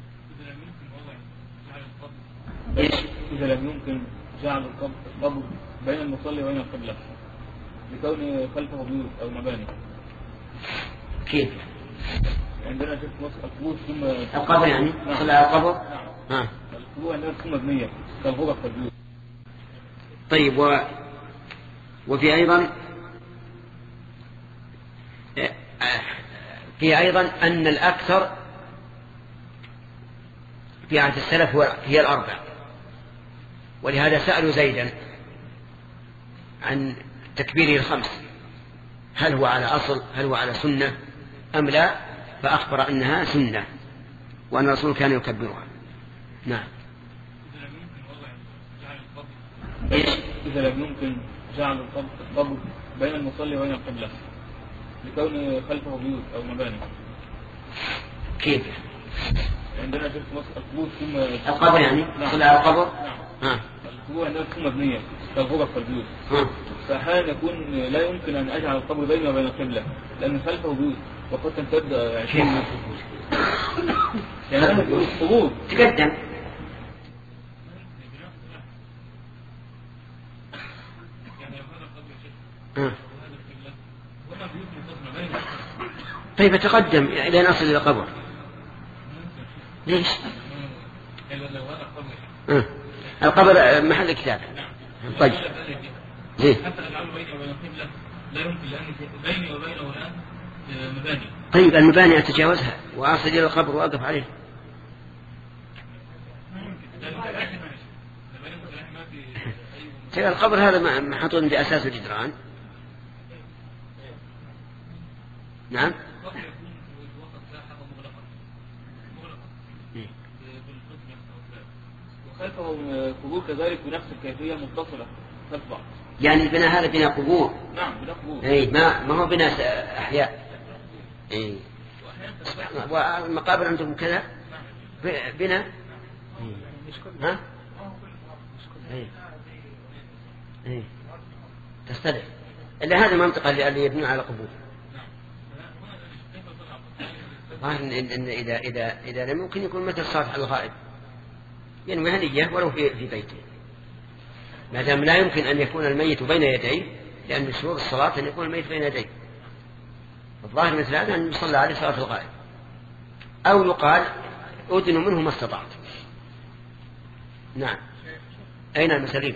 إذا لم يمكن جعل القبر بين المصلي وبين القبلة لكون خلفه بيوت أو مباني، كيف؟ عندنا شيخ مصر القبور ثم القبر، يعني صلى على القبر. نعم. القبور عندنا ثم مبنية كالغرف والبيوت. طيب وفي أيضا أن الأكثر في عهد السلف هي الأربع، ولهذا سألوا زيدا عن تكبيره الخمس هل هو على أصل، هل هو على سنة أم لا، فأخبر أنها سنة وأن الرسول كان يكبرها. نعم. إذا لم يمكن جعل القبر بين المصلي وبين القبلة لكون خلفه بيوت أو مباني، كيف؟ عندنا شيخ مصر القبور ثم القبر، يعني صلى على القبر. نعم. القبور عندنا ثم مبنية كالغرف والبيوت. فأحيانا يكون لا يمكن أن أجعل القبر بيني وبين القبلة لأن خلفه بيوت وقد تمتد 20 متر. يعني القبور تقدم. طيب تقدم إلى نصل إلى القبر. ليش؟ القبر محل الكتاب. طيب زين. حتى أجعله بيني وبين القبلة لا يمكن لأن بيني وبينه الآن مباني. طيب المباني أتجاوزها وأصل إلى القبر وأقف عليه. القبر هذا محطوط بأساس الجدران. نعم. وخلفه قبور كذلك بنفس الكيفية متصلة خلف بعض. يعني البناء هذا بناء قبور. نعم بناء قبور. اي ما هو بناء أحياء. اي. والمقابر عندهم كذا بناء. ها؟ اي. تستدعي. إلا هذه المنطقة اللي يبنون على قبور. إن إذا لم يمكن يكون مثل صالح الغائب ينوي هنية ولو في بيته، ما دام لا يمكن أن يكون الميت بين يديه، لأن من شروط الصلاة أن يكون الميت بين يديه. الظاهر مثل هذا أن يصلى عليه صلاة الغائب، أو يقال أدنوا منه ما استطعت. نعم. أين المسلمين؟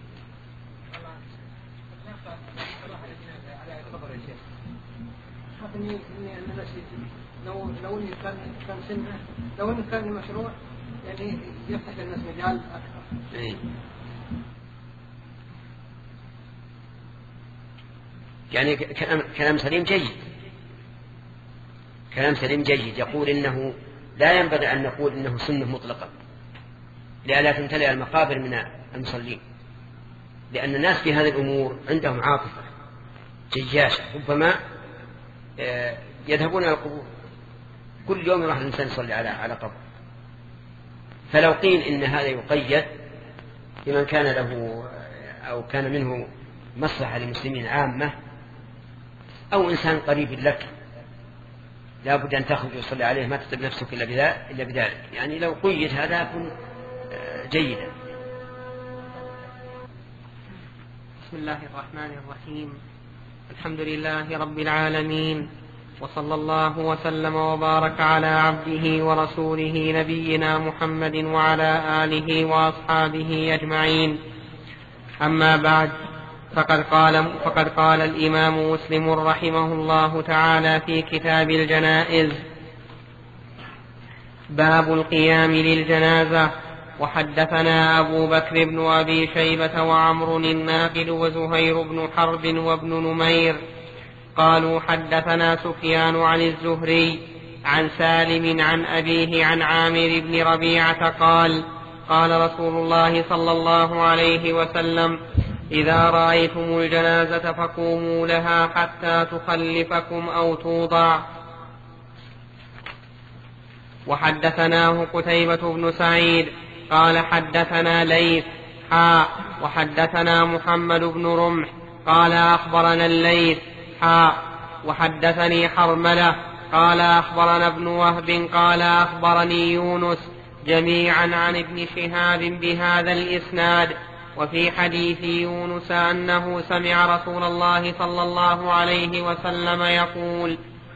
لو إن كان سنة، لو إن كان مشروع يعني يفتح للناس مجال أكثر. إيه. يعني كلام سليم جيد، كلام سليم جيد. يقول إنه لا ينبغي أن نقول إنه سنة مطلقة لئلا تمتلئ المقابر من المصلين، لأن الناس في هذه الأمور عندهم عاطفة جياشة، ربما يذهبون إلى القبور كل يوم يروح الإنسان يصلي على قبر. فلو قيل إن هذا يقيد لمن كان له أو كان منه مصلحة للمسلمين عامة، أو إنسان قريب لك لا بد أن تخرج ويصلي عليه، ما تتب نفسك إلا بذلك، يعني لو قيد هذا يكون جيدا. بسم الله الرحمن الرحيم. الحمد لله رب العالمين، وصلى الله وسلم وبارك على عبده ورسوله نبينا محمد وعلى آله وأصحابه أجمعين. أما بعد، فقد قال الإمام مسلم رحمه الله تعالى في كتاب الجنائز: باب القيام للجنازة. وحدثنا أبو بكر بن أبي شيبة وعمر الناقد وزهير بن حرب وابن نمير قالوا حدثنا سفيان عن الزهري عن سالم عن أبيه عن عامر بن ربيعة قال قال رسول الله صلى الله عليه وسلم إذا رأيتم الجنازة فقوموا لها حتى تخلفكم أو توضع. وحدثناه قتيبة بن سعيد قال حدثنا ليث وحدثنا محمد بن رمح قال أخبرنا الليث وحدثني حرملة قال أخبرنا ابن وهب قال أخبرني يونس جميعا عن ابن شهاب بهذا الإسناد. وفي حديث يونس أنه سمع رسول الله صلى الله عليه وسلم يقول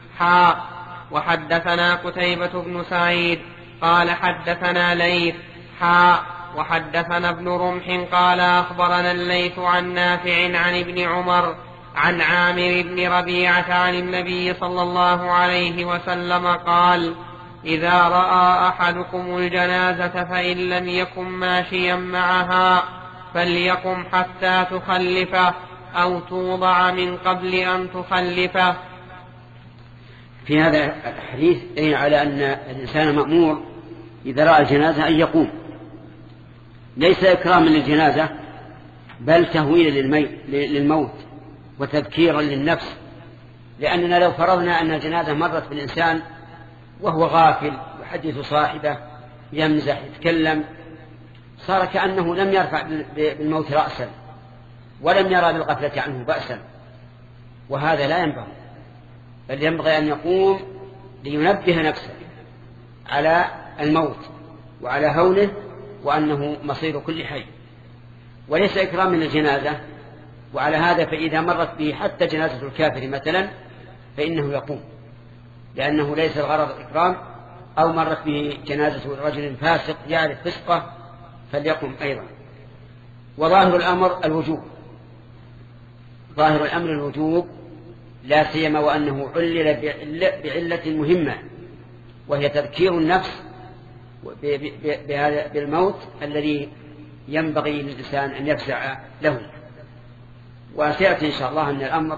وحدثنا قتيبة بن سعيد قال حدثنا ليث وحدثنا ابن رمح قال أخبرنا الليث عن نافع عن ابن عمر عن عامر بن ربيعة عن النبي صلى الله عليه وسلم قال إذا رأى أحدكم الجنازة فإن لم يكن ماشيا معها فليقم حتى تخلفه أو توضع من قبل أن تخلفه. في هذا الحديث دليل على أن الإنسان مأمور إذا رأى الجنازة أن يقوم، ليس إكراما للجنازة بل تهويلا للموت وتذكيرا للنفس، لأننا لو فرضنا أن الجنازة مرت بالإنسان وهو غافل يحدث صاحبه يمزح يتكلم صار كأنه لم يرفع بالموت رأسا ولم يرى بالغفلة عنه بأسا، وهذا لا ينبغي، بل ينبغي أن يقوم لينبه نفسه على الموت وعلى هوله وأنه مصير كل حي، وليس إكراما للجنازة. وعلى هذا فإذا مرت به حتى جنازة الكافر مثلا فإنه يقوم، لأنه ليس الغرض الإكرام، أو مرت به جنازة رجل فاسق يعرف فسقه فليقم أيضا. وظاهر الأمر الوجوب، ظاهر الأمر الوجوب لا سيما وأنه علل بعلة مهمة وهي تذكير النفس بالموت الذي ينبغي للإنسان أن يفزع له. وسيأتي إن شاء الله أن الأمر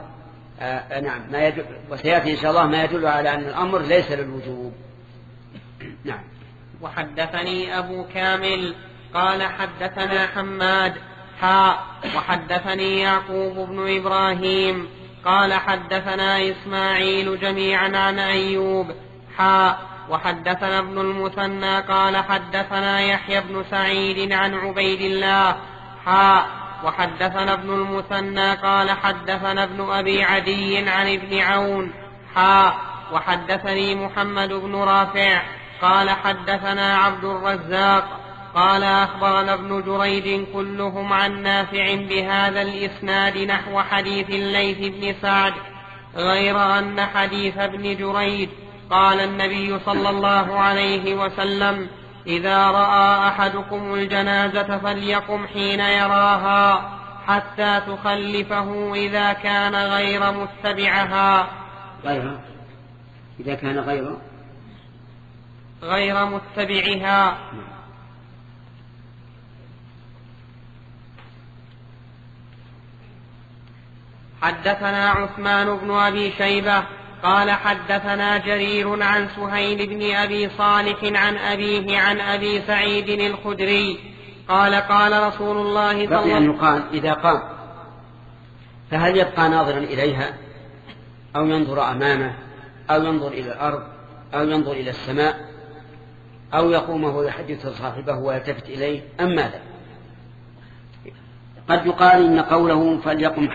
وسيأتي إن شاء الله ما يدل على أن الأمر ليس للوجوب. نعم. وحدثني أبو كامل قال حدثنا حماد وحدثني يعقوب بن إبراهيم قال حدثنا إسماعيل جميعا عن أيوب وحدثنا ابن المثنى قال حدثنا يحيى بن سعيد عن عبيد الله وحدثنا ابن المثنى قال حدثنا ابن أبي عدي عن ابن عون وحدثني محمد بن رافع قال حدثنا عبد الرزاق قال أخبرنا ابن جريج كلهم عن نافع بهذا الإسناد نحو حديث الليث بن سعد، غير أن حديث ابن جريج قال النبي صلى الله عليه وسلم إذا رأى أحدكم الجنازة فليقم حين يراها حتى تخلفه إذا كان غير متبعها إذا كان غير متبعها. حدثنا عثمان بن أبي شيبة قال حدثنا جرير عن سهيل بن أبي صالح عن أبيه عن أبي سعيد الخدري قال قال رسول الله صلى الله عليه وسلم يقال إذا قام فهل يبقى ناظرا إليها أو ينظر أمامه أو ينظر إلى الأرض أو ينظر إلى السماء أو يقوم وهو يحدث صاحبه ويلتفت إليه أم ماذا؟ قد يقال إن قوله فليقم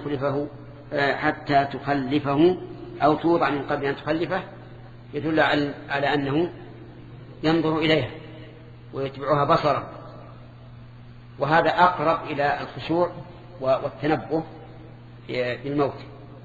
حتى تخلفه أو توضع من قبل أن تخلفه يدل على أنه ينظر إليها ويتبعها بصرا، وهذا أقرب إلى الخشوع والتنبه بالموت.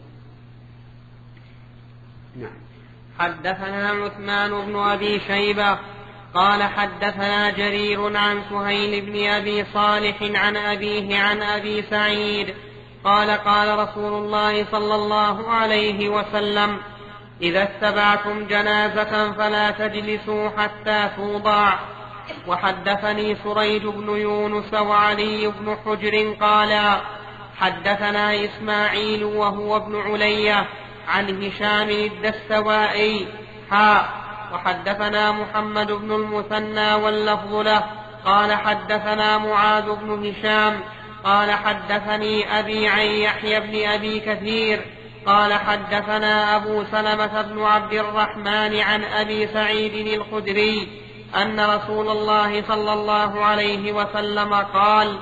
نعم. حدثنا عثمان بن أبي شيبة قال حدثنا جرير عن سهيل بن أبي صالح عن أبيه عن أبي سعيد قال قال رسول الله صلى الله عليه وسلم إذا اتبعتم جنازة فلا تجلسوا حتى توضع. وحدثني سريج بن يونس وعلي بن حجر قال حدثنا إسماعيل وهو ابن علية عن هشام الدستوائي وحدثنا محمد بن المثنى واللفظ له قال حدثنا معاذ بن هشام قال حدثني أبي عن يحيى بن أبي كثير قال حدثنا أبو سلمة بن عبد الرحمن عن أبي سعيد الخدري أن رسول الله صلى الله عليه وسلم قال: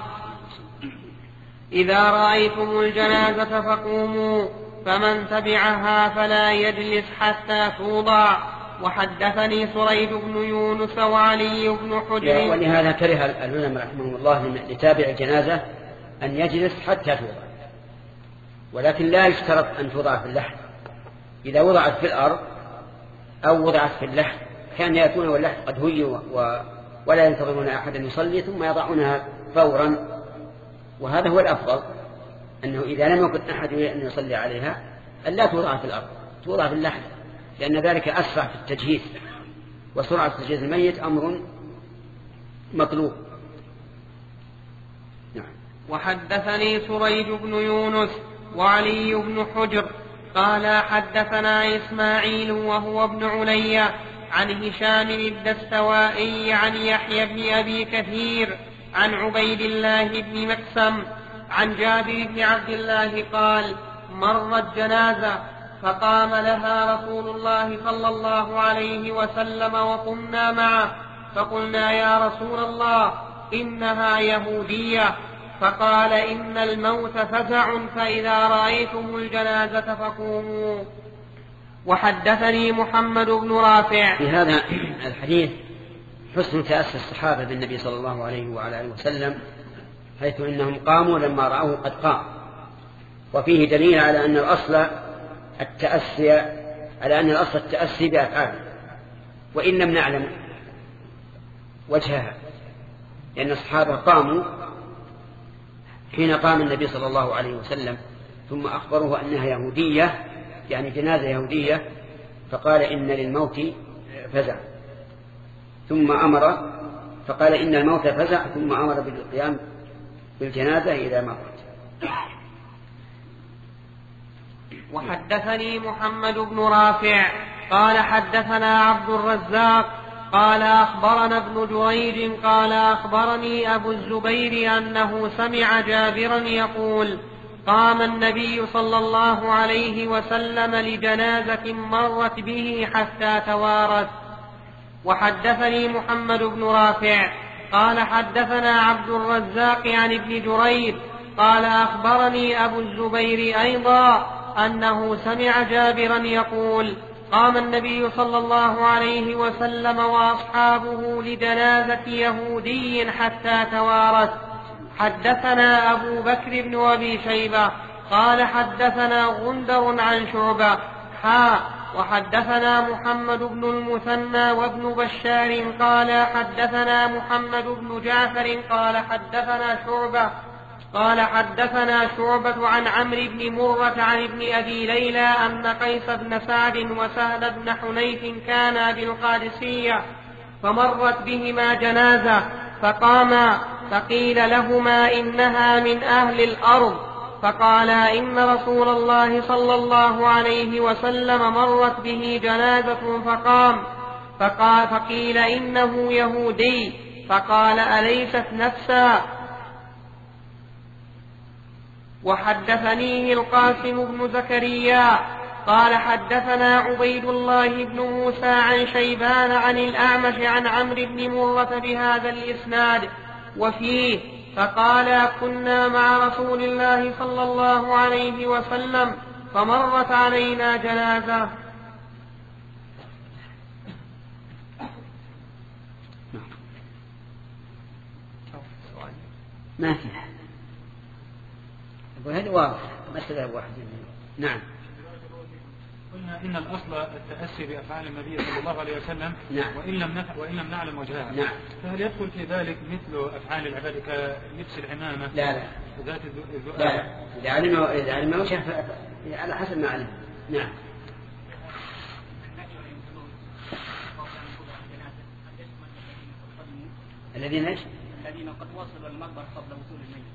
إذا رأيتم الجنازة فقوموا، فمن تبعها فلا يجلس حتى توضع. وحدثني سريد بن يونس وعلي بن حجر. ولهذا كره العلماء رحمهم الله لتابع الجنازة أن يجلس حتى توضع، ولكن لا يشترط أن توضع في اللحد. إذا وضعت في الأرض أو وضعت في اللحد كان يأتون واللحد قد هي ولا ينتظرون أحدا يصلي ثم يضعونها فورا، وهذا هو الأفضل، أنه إذا لم يكن أحد أن يصلي عليها أن لا توضع في الأرض، توضع في اللحد، لأن ذلك أسرع في التجهيز، وسرعة تجهيز الميت أمر مطلوب. نعم. وحدثني سريج بن يونس وعلي بن حجر قال حدثنا إسماعيل وهو ابن علي عن هشام الدستوائي عن يحيى بن أبي كثير عن عبيد الله بن مكسم عن جابر بن عبد الله قال: مرت جنازة فقام لها رسول الله صلى الله عليه وسلم وقمنا معه، فقلنا: يا رسول الله إنها يهودية. فقال: إن الموت فزع، فإذا رأيتم الجنازة فقوموا. وحدثني محمد بن رافع. في هذا الحديث حسن تأسي الصحابة بالنبي صلى الله عليه وعلى آله وسلم، حيث إنهم قاموا لما رأوه قد قام، وفيه دليل على أن الأصل التأسي بأفعاله، وإن لم نعلم وجهها، لأن الصحابة قاموا حين قام النبي صلى الله عليه وسلم ثم أخبروه أنها يهودية، يعني جنازة يهودية، فقال: إن للموت فزع، ثم أمر، فقال: إن الموت فزع، ثم أمر بالقيام بالجنازة إذا مرت. وحدثني محمد بن رافع قال حدثنا عبد الرزاق قال أخبرنا ابن جريج قال أخبرني أبو الزبير أنه سمع جابرا يقول: قام النبي صلى الله عليه وسلم لجنازة مرت به حتى توارت. وحدثني محمد بن رافع قال حدثنا عبد الرزاق عن ابن جريج قال أخبرني أبو الزبير أيضا أنه سمع جابرا يقول: قام النبي صلى الله عليه وسلم وأصحابه لجنازة يهودي حتى توارت. حدثنا أبو بكر بن أبي شيبة قال حدثنا غندر عن شعبة وحدثنا محمد بن المثنى وابن بشار قال حدثنا محمد بن جعفر قال حدثنا شعبة عن عمرو بن مرة عن ابن أبي ليلى أن قيس بن سعد وسهل بن حنيف كانا بالقادسية، فمرت بهما جنازة فقاما، فقيل لهما: إنها من أهل الأرض. فقالا: إن رسول الله صلى الله عليه وسلم مرت به جنازة فقام. فقيل: إنه يهودي. فقال: أليست نفسا؟ وحدثنيه القاسم بن زكريا قال حدثنا عبيد الله بن موسى عن شيبان عن الأعمش عن عمرو بن مرة بهذا الإسناد وفيه: فقال: كنا مع رسول الله صلى الله عليه وسلم فمرت علينا جنازة. ما في وهذا واضح، مسألة واحدة. نعم. قلنا إن الأصل التأسي بأفعال النبي صلى الله عليه وسلم. نعم. وإن لم نعلم وجهها. نعم. فهل يدخل في ذلك مثل أفعال العباد كلبس العمامة؟ لا ذات لا، إذا علم وجهها على حسب ما علم. نعم. الذين قد وصلوا المقبرة قبل وصول الميت.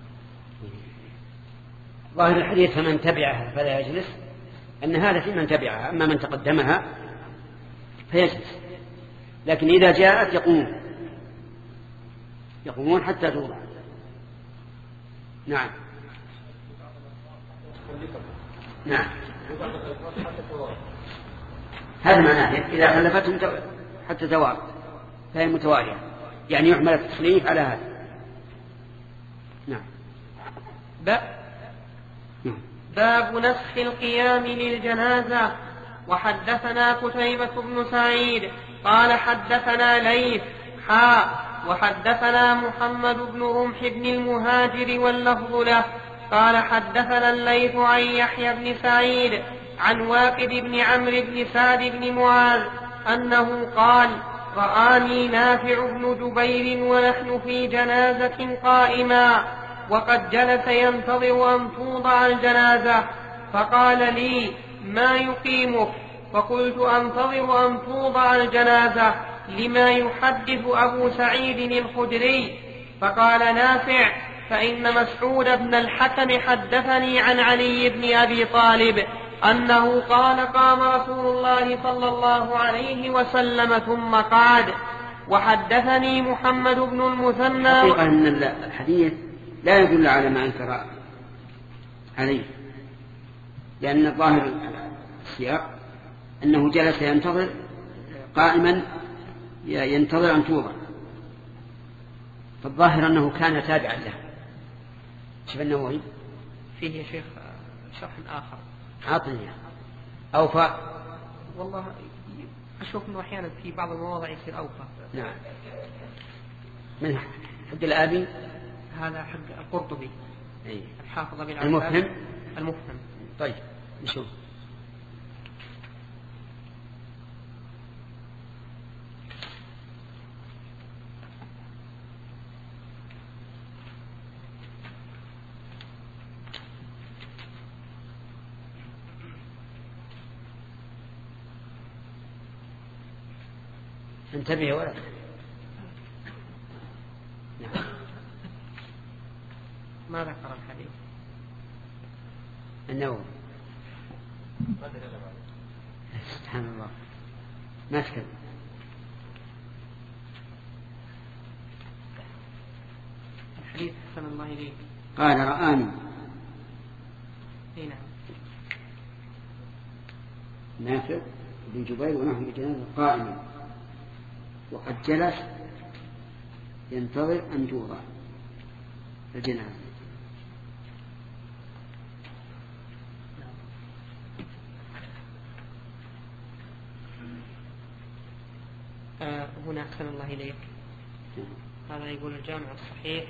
ظاهر الحديث: فمن تبعها فلا يجلس، أن هذا في من تبعها، أما من تقدمها فيجلس، لكن إذا جاءت يقومون حتى توضع. نعم نعم، هذا معناه إذا خلفتهم حتى توارد فهي متوالية، يعني يحمل التخليف على هذا. نعم. باب نسخ القيام للجنازة. وحدثنا قتيبة بن سعيد قال حدثنا ليث وحدثنا محمد بن رمح بن المهاجر واللفظ له قال حدثنا الليث عن يحيى بن سعيد عن واقد بن عمرو بن سعد بن معاذ أنه قال رآني نافع بن جبير ونحن في جنازة قائما وقد جلس ينتظر أن توضع الجنازة، فقال لي ما يقيمك؟ فقلت أنتظر أن توضع الجنازة لما يحدث أبو سعيد الخدري. فقال نافع فإن مسعود بن الحكم حدثني عن علي بن أبي طالب أنه قال قام رسول الله صلى الله عليه وسلم ثم قعد. وحدثني محمد بن المثنى. حقيقة أن الحديث لا يدل على ما أنكر عليه، لأن ظاهر السياق أنه جلس ينتظر قائما ينتظر أن توضع، فالظاهر أنه كان تابعا له. شوف النووي فيه يا شيخ شرح آخر عاطني أوفى. والله أشوف أنه أحيانا في بعض المواضع يصير أوفى. نعم. من حق الآبي هذا حق القرطبي. الحافظ بن المفهم. طيب نشوف. انتبه يا ولد. نعم. ما ذكر الحديث النووي. سبحان الله ما تكلم. الحديث حسن الله إليك قال رآني. نعم. نافع بن جبير ونحن بجنازة قائما وقد جلس ينتظر أن توضع الجنازة. هنا أحسن الله إليك. هذا يقول الجامع الصحيح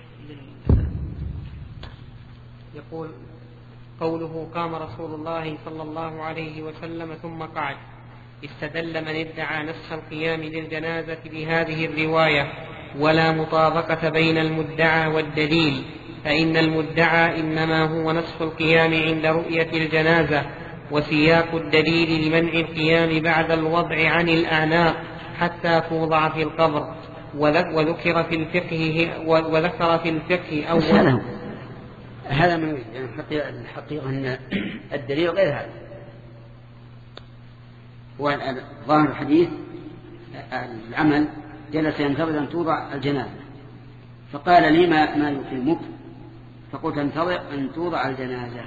يقول قوله قام رسول الله صلى الله عليه وسلم ثم قعد، استدل من ادعى نسخ القيام للجنازة بهذه الرواية ولا مطابقة بين المدعى والدليل، فإن المدعى إنما هو نسخ القيام عند رؤية الجنازة، وسياق الدليل لمنع القيام بعد الوضع عن الأعناق حتى توضع في القبر، وذكر في الفقه أول. هذا من الحقيقة أن الدليل غير هذا. وظاهر الحديث العمل جلس ينتظر أن توضع الجنازة، فقال لي ما يقيمك؟ فقلت انتظر أن توضع الجنازة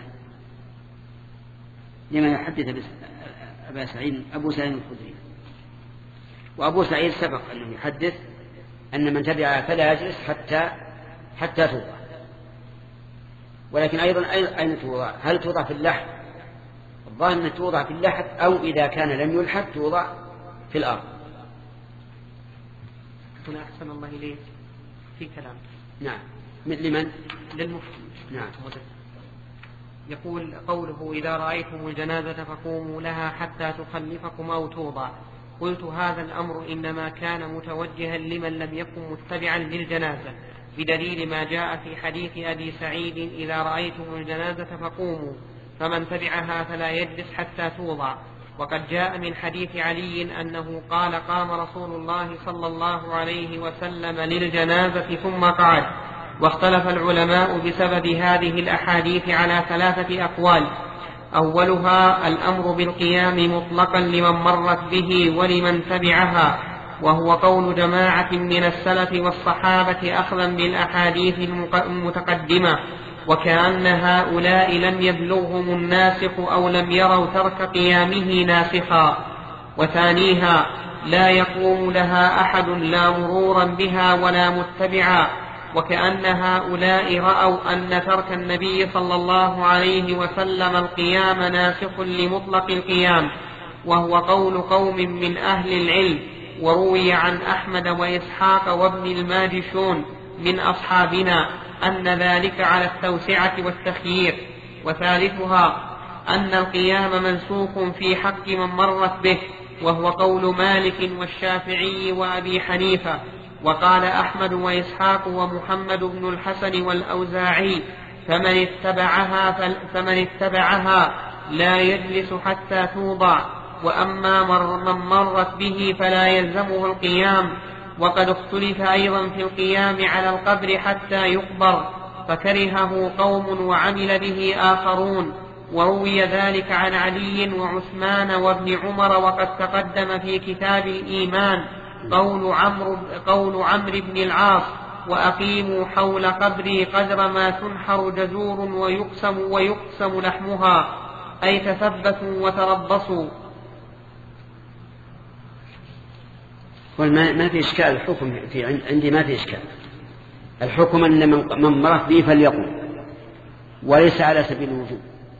لما يحدث أبو سعيد الخدري. وأبو سعيد سبق أنه يحدث أن من تبع فلا يجلس حتى توضع. ولكن أيضا أين توضع؟ هل توضع في اللحد؟ الظاهر أن توضع في اللحد، أو إذا كان لم يلحد توضع في الأرض. هنا أحسن الله إليه في كلام. نعم. لمن؟ للمفهم. نعم. يقول قوله إذا رأيتم الجنازة فقوموا لها حتى تخلفكم أو توضع. قلت هذا الأمر إنما كان متوجها لمن لم يكن متبعا للجنازة، بدليل ما جاء في حديث أبي سعيد إذا رأيتم الجنازة فقوموا، فمن تبعها فلا يجلس حتى توضع. وقد جاء من حديث علي أنه قال قام رسول الله صلى الله عليه وسلم للجنازة ثم قعد. واختلف العلماء بسبب هذه الأحاديث على 3 أقوال. أولها الأمر بالقيام مطلقا لمن مرت به ولمن تبعها، وهو قول جماعة من السلف والصحابة أخذا بالأحاديث المتقدمة، وكأن هؤلاء لم يبلغهم الناسخ أو لم يروا ترك قيامه ناسخا. وثانيها لا يقوم لها أحد لا مرورا بها ولا متبعا، وكأن هؤلاء رأوا أن ترك النبي صلى الله عليه وسلم القيام ناسخ لمطلق القيام، وهو قول قوم من أهل العلم، وروي عن أحمد وإسحاق وابن الماجشون من أصحابنا أن ذلك على التوسعة والتخيير. وثالثها أن القيام منسوخ في حق من مرت به، وهو قول مالك والشافعي وأبي حنيفة. وقال أحمد وإسحاق ومحمد بن الحسن والأوزاعي فمن اتبعها لا يجلس حتى توضع، وأما من مرت به فلا يلزمه القيام. وقد اختلف أيضا في القيام على القبر حتى يقبر، فكرهه قوم وعمل به آخرون، وروي ذلك عن علي وعثمان وابن عمر. وقد تقدم في كتاب الإيمان قول عمرو بن العاص: وأقيموا حول قبري قدر ما تنحر جزور ويقسم لحمها، أي تثبتوا وتربصوا. ما في إشكال، الحكم عندي ما في إشكال. الحكم أن من مرت به فليقم، وليس على سبيل الوجوب.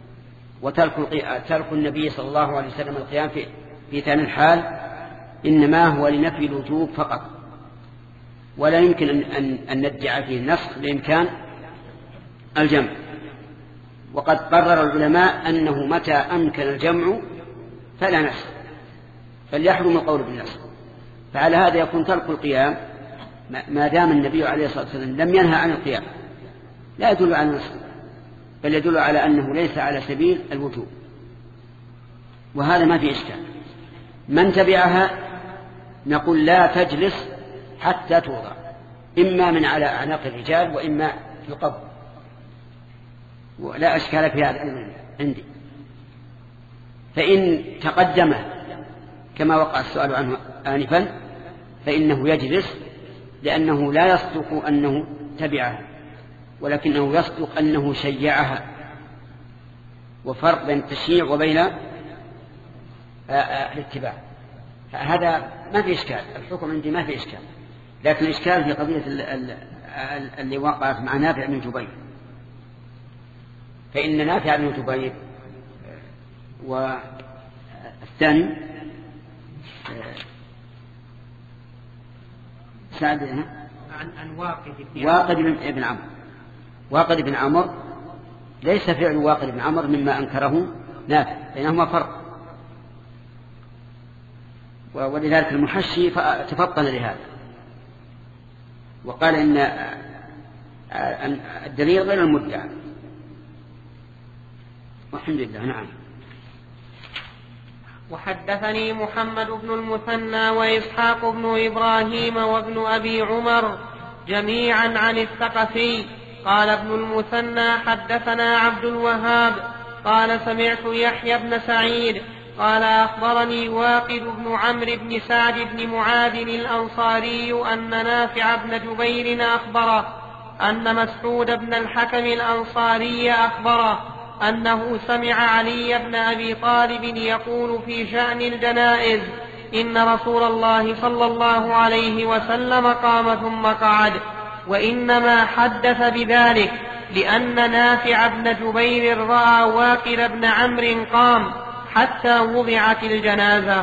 وترك النبي صلى الله عليه وسلم القيام في ثاني الحال إنما هو لنفي الوجوب فقط، ولا يمكن أن ندعي فيه النسخ بإمكان الجمع. وقد قرر العلماء أنه متى أمكن الجمع فلا نسخ، فليحرم القول بالنسخ. فعلى هذا يكون ترك القيام ما دام النبي عليه الصلاة والسلام لم ينهى عن القيام لا يدل على النسخ، بل يدل على أنه ليس على سبيل الوجوب، وهذا ما في إشكال. من تبعها نقول لا تجلس حتى توضع، إما من على أعناق الرجال وإما في القبر، ولا أشكال في هذا عندي. فإن تقدم كما وقع السؤال عنه آنفا فإنه يجلس، لأنه لا يصدق أنه تبعها، ولكنه يصدق أنه شيعها، وفرق بين التشييع وبين الاتباع. هذا ما في إشكال، الحكم عندي ما في إشكال. لكن الإشكال في قضية اللي وقعت مع نافع بن جبير، فإن نافع بن جبير والثاني سعد عن واقد بن عمرو ليس فعل واقد بن عمرو مما أنكره نافع، بينهما فرق. ولذلك المحشي تفطن لهذا وقال إن الدليل غير المدعى. والحمد لله. نعم. وحدثني محمد بن المثنى وإسحاق بن إبراهيم وابن أبي عمر جميعا عن الثقفي قال ابن المثنى حدثنا عبد الوهاب قال سمعت يحيى بن سعيد قال أخبرني واقد بن عمرو بن سعد بن معاذ الأنصاري أن نافع بن جبير أخبره أن مسعود بن الحكم الأنصاري أخبره أنه سمع علي بن أبي طالب يقول في شأن الجنائز: إن رسول الله صلى الله عليه وسلم قام ثم قعد. وإنما حدث بذلك لأن نافع بن جبير رأى واقد بن عمرو قام حتى وضعت الجنازة.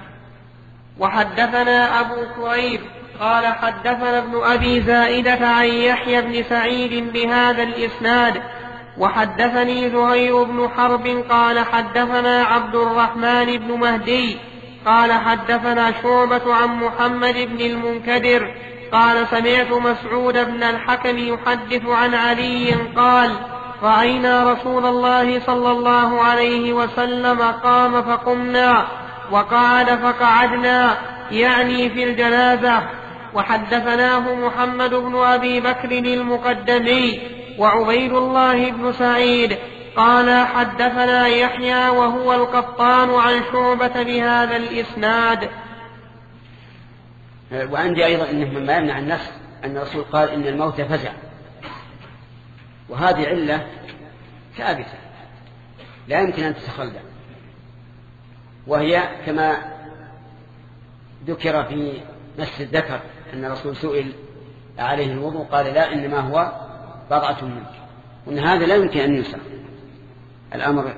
وحدثنا أبو كريب قال حدثنا ابن أبي زائدة عن يحيى بن سعيد بهذا الإسناد. وحدثني زهير بن حرب قال حدثنا عبد الرحمن بن مهدي قال حدثنا شعبة عن محمد بن المنكدر قال سمعت مسعود بن الحكم يحدث عن علي قال: رأينا رسول الله صلى الله عليه وسلم قام فقمنا وقعد فقعدنا، يعني في الجنازة. وحدثناه محمد بن أبي بكر المقدمي وعبيد الله بن سعيد قال حدثنا يحيى وهو القطان عن شعبة بهذا الإسناد. وعندي أيضا أنه مما يمنع النسخ أن الرسول قال إن الموت فزع، وهذه علة ثابتة لا يمكن أن تتخلى، وهي كما ذكر في مس الذكر أن الرسول سئل عليه الوضوء قال لا إنما هو بضعة منك، وأن هذا لا يمكن أن ينسخ الأمر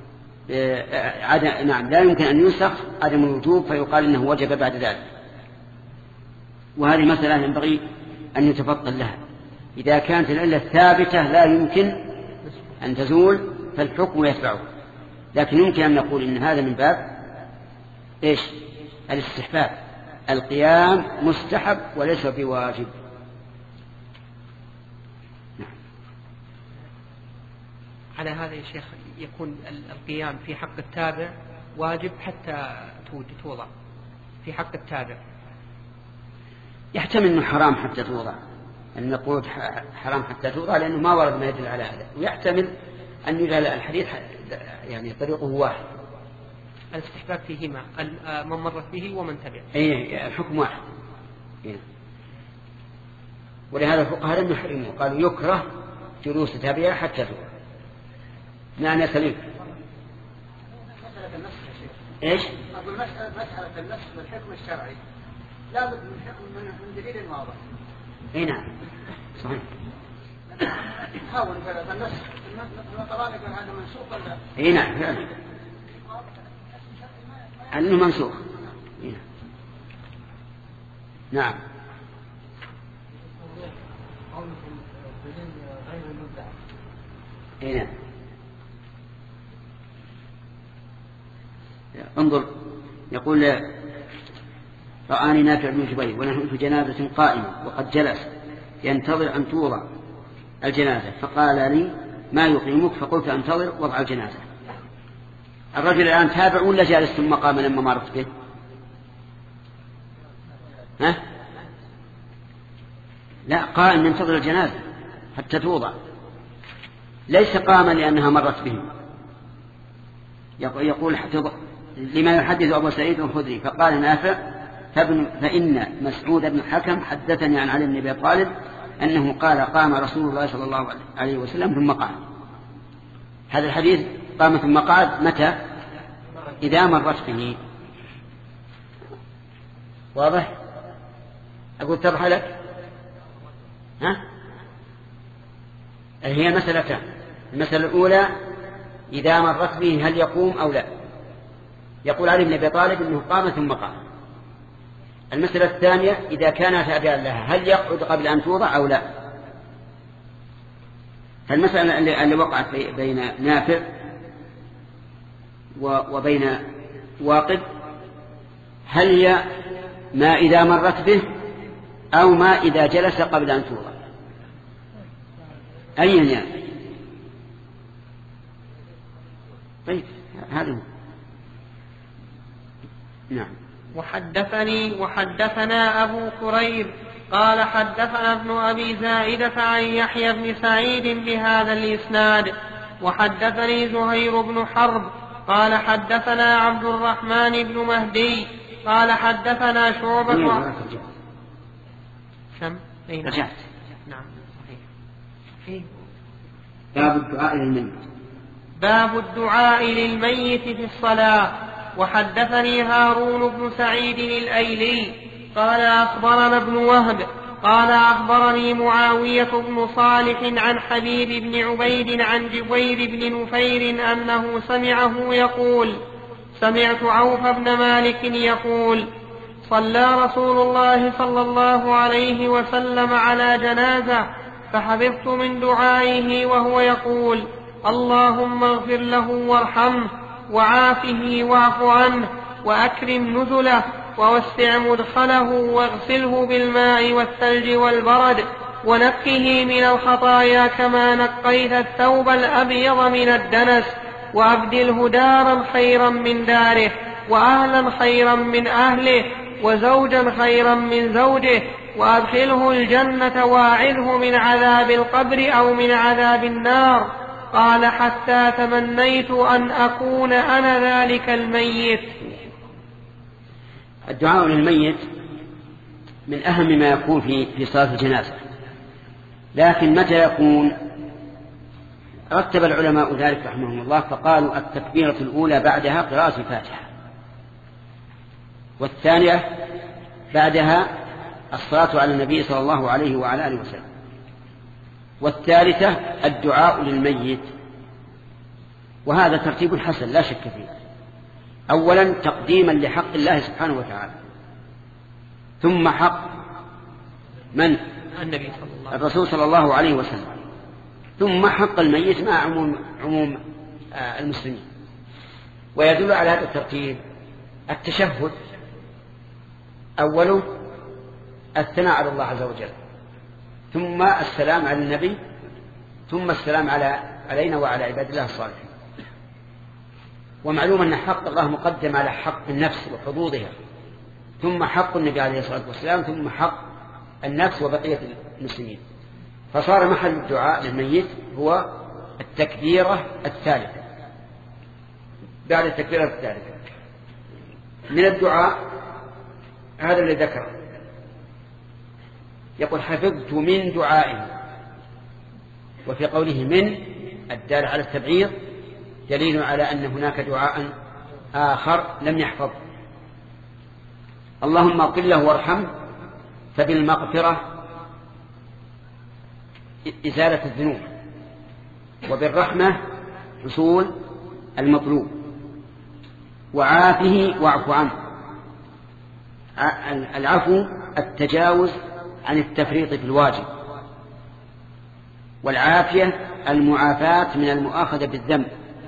نعم لا يمكن أن ينسخ عدم الوجوب فيقال إنه وجب بعد ذلك. وهذه مسألة ينبغي أن يتفطن لها، إذا كانت العلة ثابتة لا يمكن أن تزول فالحكم يتبعه، لكن يمكن أن نقول إن هذا من باب إيش؟ الاستحباب، القيام مستحب وليس بواجب. على هذا يا شيخ يكون القيام في حق التابع واجب حتى توضع في حق التابع، يحتمل أنه حرام حتى توضع، أن نقول حرام حتى توضع لأنه ما ورد ما يدل على هذا، ويحتمل أن يدل الحديث يعني طريقه واحد. الاستحباب فيهما من مرت به ومن تبع، أي الحكم واحد. ولهذا الفقهاء لم يحرموا، قالوا يكره جلوس تابعة حتى توضع. نعم يا سليم. مسألة النسخ يا شيخ. إيش؟ أقول مسألة النسخ بالحكم الشرعي لا بد من حكم من دليل واضح. أي نعم صحيح. حاول فالنسخ الطلاق يقول هذا منسوخ ولا؟ أي نعم فعلا أنه منسوخ. نعم. أي نعم. انظر يقول رآني نافع بن جبير ونحن في جنازة قائمة وقد جلس ينتظر أن توضع الجنازة، فقال لي ما يقيمك؟ فقلت أنتظر وضع الجنازة. الرجل الآن تابع ولا جالس ثم قام لما مرت به؟ ها؟ لا، قائم ينتظر الجنازة حتى توضع، ليس قاما لأنها مرت به. يقول لما يحدث أبو سعيد الخدري فقال نافع فإن مسعود بن حكم حدثني عن علي بن أبي طالب أنه قال قام رسول الله صلى الله عليه وسلم ثم قعد. هذا الحديث قام ثم قعد متى؟ إذا مرت به. واضح؟ أقول تضح لك؟ ها؟ هي مسألتان. المسألة الأولى إذا مرت به هل يقوم أو لا؟ يقول علي بن أبي طالب أنه قام ثم قام. المسألة الثانية إذا كان تابعا لها هل يقعد قبل أن توضع أو لا؟ فالمسألة اللي وقعت بين نافع وبين واقد هل هي ما إذا مرت به أو ما إذا جلس قبل أن توضع؟ أين يعني؟ طيب هذا هو. نعم. وحدثنا أبو كريب قال حدثنا ابن أبي زائدة عن يحيى بن سعيد بهذا الإسناد وحدثني زهير بن حرب قال حدثنا عبد الرحمن بن مهدي قال حدثنا شعبة رجعت. نعم صحيح. باب الدعاء للميت. باب الدعاء للميت في الصلاة. وحدثني هارون بن سعيد الأيلي قال أخبرنا ابن وهب قال أخبرني معاوية بن صالح عن حبيب بن عبيد عن جبير بن نفير أنه سمعه يقول سمعت عوف بن مالك يقول صلى رسول الله صلى الله عليه وسلم على جنازة فحفظت من دعائه وهو يقول اللهم اغفر له وارحمه وعافه واعف عنه وأكرم نزله ووسع مدخله واغسله بالماء والثلج والبرد ونقه من الخطايا كما نقيت الثوب الأبيض من الدنس وأبدله دارا خيرا من داره وأهلا خيرا من أهله وزوجا خيرا من زوجه وأدخله الجنة واعذه من عذاب القبر أو من عذاب النار. قال حتى تمنيت أن أكون أنا ذلك الميت. الدعاء للميت من أهم ما يكون في صلاة الجنازة، لكن متى يكون؟ رتب العلماء ذلك رحمهم الله فقالوا التكبيرة الأولى بعدها قراءة الفاتحة، والثانية بعدها الصلاة على النبي صلى الله عليه وعلى آله وسلم، والثالثة الدعاء للميت. وهذا ترتيب حسن لا شك فيه. أولا تقديما لحق الله سبحانه وتعالى، ثم حق من؟ النبي صلى الله عليه وسلم، الرسول صلى الله عليه وسلم، ثم حق الميت مع عموم المسلمين. ويدل على هذا الترتيب التشهد، أوله الثناء على الله عز وجل، ثم السلام على النبي، ثم السلام علينا وعلى عباد الله الصالحين. ومعلوم أن حق الله مقدم على حق النفس وحظوظها، ثم حق النبي عليه الصلاة والسلام، ثم حق النفس وبقية المسلمين. فصار محل الدعاء للميت هو التكبيرة الثالثة. بعد التكبيرة الثالثة من الدعاء هذا اللي ذكر، يقول حفظت من دعائه. وفي قوله من الدال على التبعيض دليل على أن هناك دعاء آخر لم يحفظ. اللهم اغفر له وارحمه، فبالمغفرة إزالة الذنوب، وبالرحمة حصول المطلوب، وعافه واعف عنه. العفو التجاوز عن التفريط في الواجب، والعافية المعافاة من المؤاخذة بالذنب.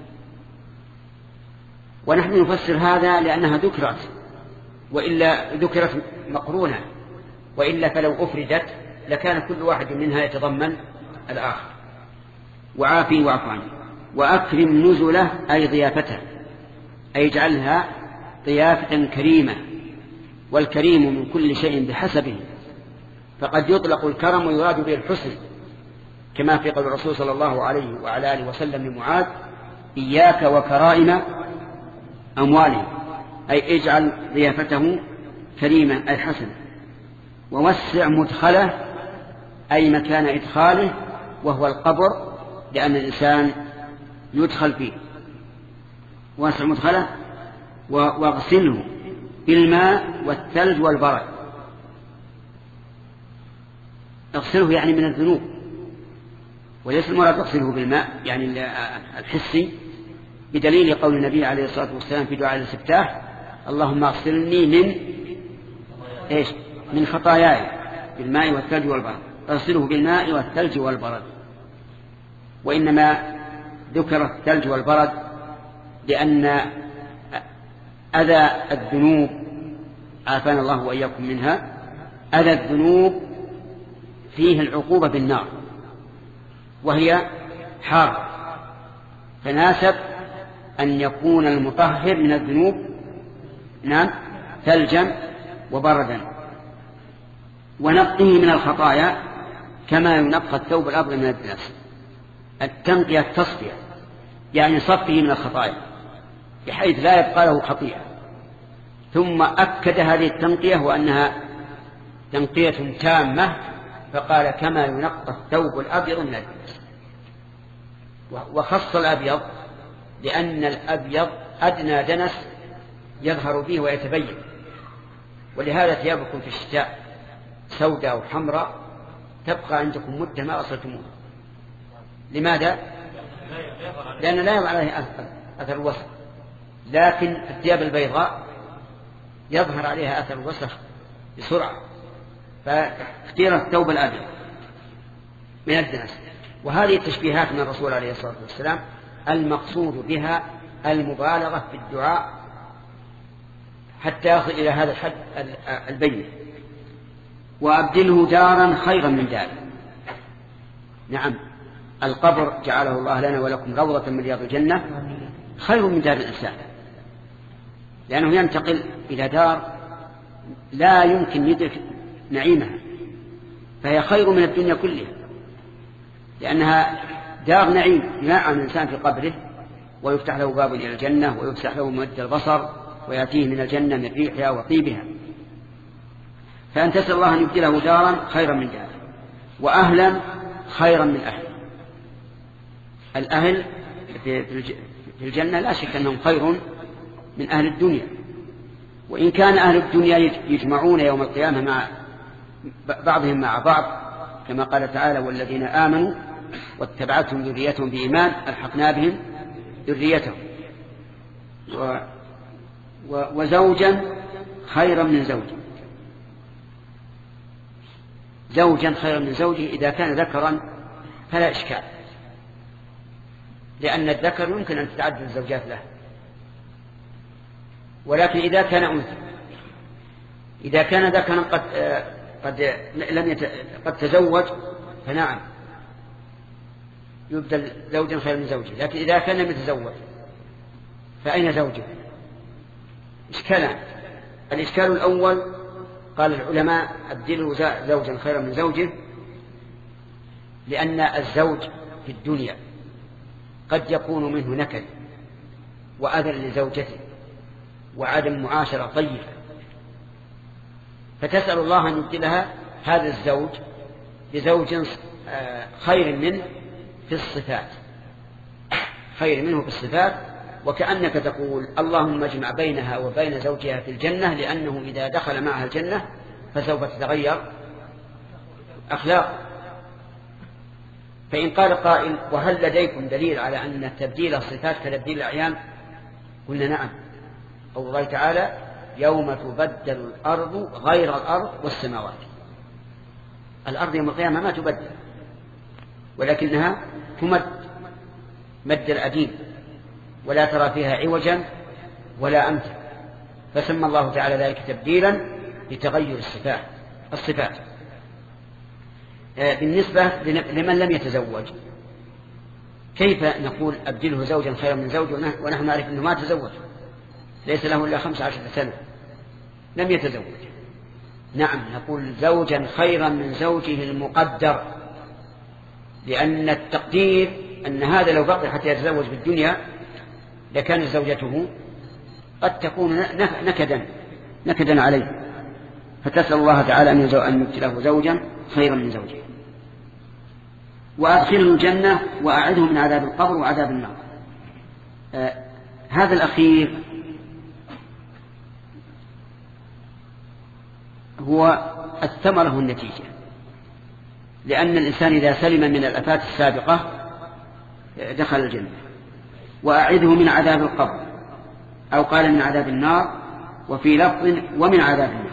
ونحن نفسر هذا لأنها ذكرت، وإلا ذكرت مقرونة، وإلا فلو أفردت لكان كل واحد منها يتضمن الآخر. وعافي واعف عنه، وأكرم نزله أي ضيافته، أي اجعلها ضيافة كريمة، والكريم من كل شيء بحسبه، فقد يطلق الكرم ويراد به الحسن، كما في قول الرسول صلى الله عليه وعلى آله وسلم لمعاذ إياك وكرائم أمواله، أي اجعل ضيافته كريمة أي حسنة. ووسع مدخله أي مكان إدخاله، وهو القبر، لأن الإنسان يدخل فيه. واسع مدخله، واغسله بالماء والثلج والبرد. اغسله يعني من الذنوب، وليس المراد اغسله بالماء يعني الحسي، بدليل قول النبي عليه الصلاة والسلام في دعاء الاستفتاح اللهم اغسلني من خطاياي بالماء والثلج والبرد. اغسله بالماء والثلج والبرد. وإنما ذكر الثلج والبرد لأن أذى الذنوب، عافانا الله وإياكم منها، أذى الذنوب فيه العقوبة بالنار، وهي حار، فناسب أن يكون المطهر من الذنوب ثلجا وبردا، ونقه من الخطايا كما ينقى الثوب الأبيض من الدنس. التنقية التصفية يعني صفه من الخطايا بحيث لا يبقى له خطيئة. ثم أكد هذه التنقية وأنها تنقية تامة، فقال كما ينقى الثوب الأبيض من الدنس. وخص الأبيض لأن الأبيض أدنى دنس يظهر فيه ويتبين، ولهذا ثيابكم في الشتاء سوداء وحمراء تبقى عندكم مدة ما غسلتموها. لماذا؟ لأن لا يظهر عليه أثر الوسخ، لكن الثياب البيضاء يظهر عليها أثر الوسخ بسرعة، فاختير الثوب الأبيض من الدنس. وهذه التشبيهات من الرسول عليه الصلاة والسلام المقصود بها المبالغة في الدعاء حتى يصل إلى هذا الحد البين. وأبدله دارا خيرا من دار. نعم، القبر جعله الله لنا ولكم روضة من رياض الجنة خير من دار الإنسان، لأنه ينتقل إلى دار لا يمكن يدرك نعيمها، فهي خير من الدنيا كلها، لأنها دار نعيم ينعم الإنسان في قبره ويفتح له باب إلى الجنة ويفتح له مد البصر ويأتيه من الجنة من ريحها وطيبها. فأن تسأل الله أن يبدله دارا خيرا من داره وأهلا خيرا من أهله. الأهل في الجنة لا شك أنهم خير من أهل الدنيا، وإن كان أهل الدنيا يجمعون يوم القيامة مع بعضهم مع بعض كما قال تعالى والذين آمنوا واتبعتهم ذريتهم بإيمان ألحقنا بهم ذريتهم. وزوجا خيرا من زوجه، زوجا خيرا من زوجه إذا كان ذكرا فلا إشكال، لأن الذكر يمكن أن تتعدد الزوجات له، ولكن إذا كان أنثى، إذا كان ذكرا قد تزوج فنعم يبدل زوجا خيرا من زوجه، لكن إذا كان لم يتزوج فأين زوجه؟ إشكالان. الإشكال الأول قال العلماء أبدله زوجا خيرا من زوجه، لأن الزوج في الدنيا قد يكون منه نكد وأذى لزوجته وعدم معاشرة طيبة، فتسأل الله أن يبدلها هذا الزوج بزوج خير منه في الصفات، خير منه في الصفات، وكأنك تقول اللهم اجمع بينها وبين زوجها في الجنة، لأنه إذا دخل معها الجنة فسوف تتغير أخلاق. فإن قال قائل وهل لديكم دليل على أن تبديل الصفات كتبديل الأعيان؟ قلنا نعم، قول الله تعالى يوم تبدل الأرض غير الأرض والسماوات. الأرض يوم القيامة ما تبدل، ولكنها تمد مد الأديم ولا ترى فيها عوجا ولا أمتا، فسمى الله تعالى ذلك تبديلا لتغير الصفات. بالنسبة لمن لم يتزوج كيف نقول أبدله زوجا خيرا من زوج ونحن نعرف أنه ما تزوج، ليس له إلا 15 سنة لم يتزوج؟ نعم نقول زوجا خيرا من زوجه المقدر، لأن التقدير أن هذا لو بقي حتى يتزوج بالدنيا لكان زوجته قد تكون نكدا عليه، فتسأل الله تعالى أن يبتله زوجا خيرا من زوجه. وأدخله الجنة وأعده من عذاب القبر وعذاب النار. هذا الأخير هو الثمرة والنتيجة، لأن الإنسان إذا سلم من الآفات السابقة دخل الجنة. وأعده من عذاب القبر، أو قال من عذاب النار، وفي لفظ ومن عذاب النار،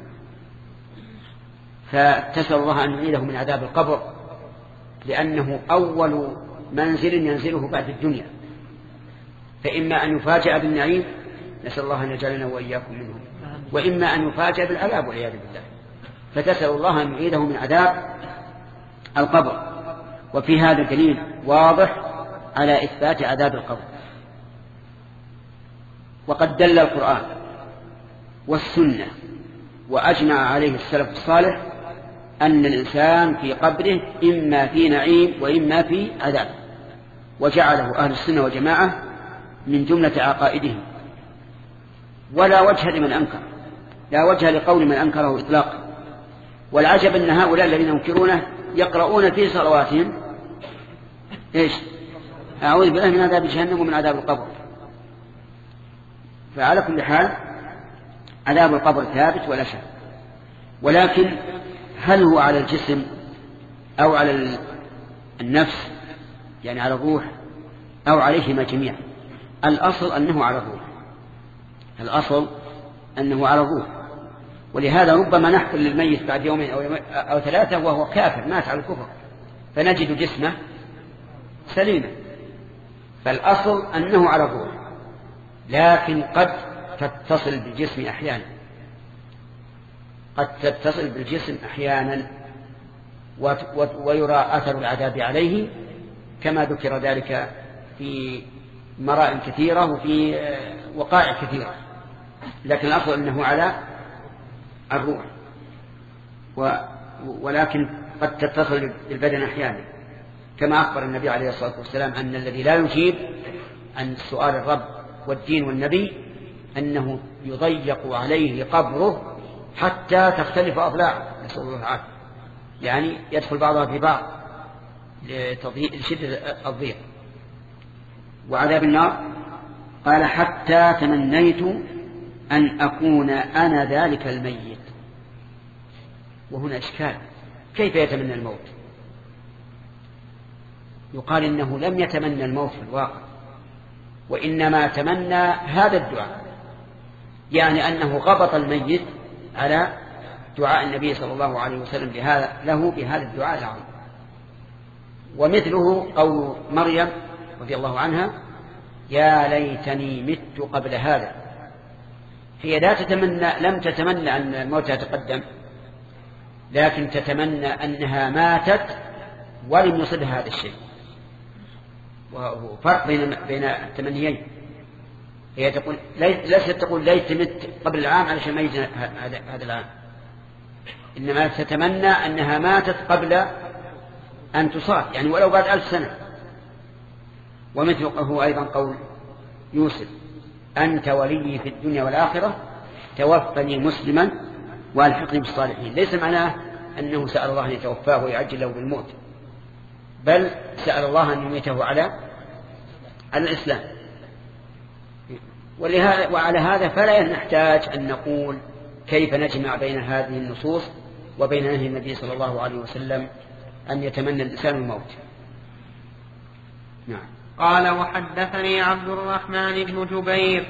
فتسأل الله أن يعيده من عذاب القبر، لأنه أول منزل ينزله بعد الدنيا، فإما أن يفاجأ بالنعيم، نسأل الله أن يجعلنا وإياكم منهم، وإما أن يفاجأ بالعذاب والعياذ بالله، فتسأل الله أن يعيده من عذاب القبر. وفي هذا دليل واضح على إثبات عذاب القبر. وقد دل القرآن والسنة وأجمع عليه السلف الصالح أن الإنسان في قبره إما في نعيم وإما في عذاب، وجعله أهل السنة والجماعة من جملة عقائدهم، ولا وجه لمن أنكر، لا وجه لقول من أنكره إطلاقا. والعجب أن هؤلاء الذين ينكرونه يقرؤون في صلواتهم إيش؟ أعوذ بالله من عذاب جهنم ومن عذاب القبر. فعلى كل حال عذاب القبر ثابت ولا شك، ولكن هل هو على الجسم أو على النفس، يعني على الروح، أو عليهما جميعا؟ الأصل أنه على الروح، الأصل أنه على الروح. ولهذا ربما نحفل للميت بعد يومين أو 3 وهو كافر مات على الكفر، فنجد جسمه سليما، فالأصل أنه على الروح، لكن قد تتصل بالجسم أحيانا، قد تتصل بالجسم أحيانا ويرى أثر العذاب عليه، كما ذكر ذلك في مراء كثيرة وفي وقائع كثيرة، لكن الأصل أنه على الروح، ولكن قد تتصل بالبدن أحيانا. كما أخبر النبي عليه الصلاة والسلام أن الذي لا يجيب عن سؤال الرب والدين والنبي أنه يضيق عليه قبره حتى تختلف أضلاعه، نسأل الله العافية، يعني يدخل بعضها في بعض لشدة الضيق. وعذاب النار قال حتى تمنيت أن أكون أنا ذلك الميت. وهنا إشكال، كيف يتمنى الموت؟ يقال إنه لم يتمنى الموت في الواقع، وإنما تمنى هذا الدعاء، يعني أنه غبط الميت على دعاء النبي صلى الله عليه وسلم له بهذا الدعاء العظيم. ومثله قول مريم رضي الله عنها يا ليتني مت قبل هذا. هي لم تتمنى أن الموت يتقدم، لكن تتمنى أنها ماتت ولم يصبها هذا الشيء، وهو فرق بين التمنيين. هي تقول ليست تقول ليت مت قبل العام علشان ما يجي هذا العام، إنما تتمنى أنها ماتت قبل أن تصاب، يعني ولو بعد 1000 سنة. ومثله أيضا قول يوسف أنت ولي في الدنيا والآخرة توفني مسلما والحقني بالصالحين. ليس معناه أنه سأل الله أن يتوفاه ويعجل له بالموت، بل سأل الله أن يميته على الإسلام. وعلى هذا فلا نحتاج أن نقول كيف نجمع بين هذه النصوص وبين نهي النبي صلى الله عليه وسلم أن يتمنى الإنسان الموت. نعم. قال وحدثني عبد الرحمن بن جبير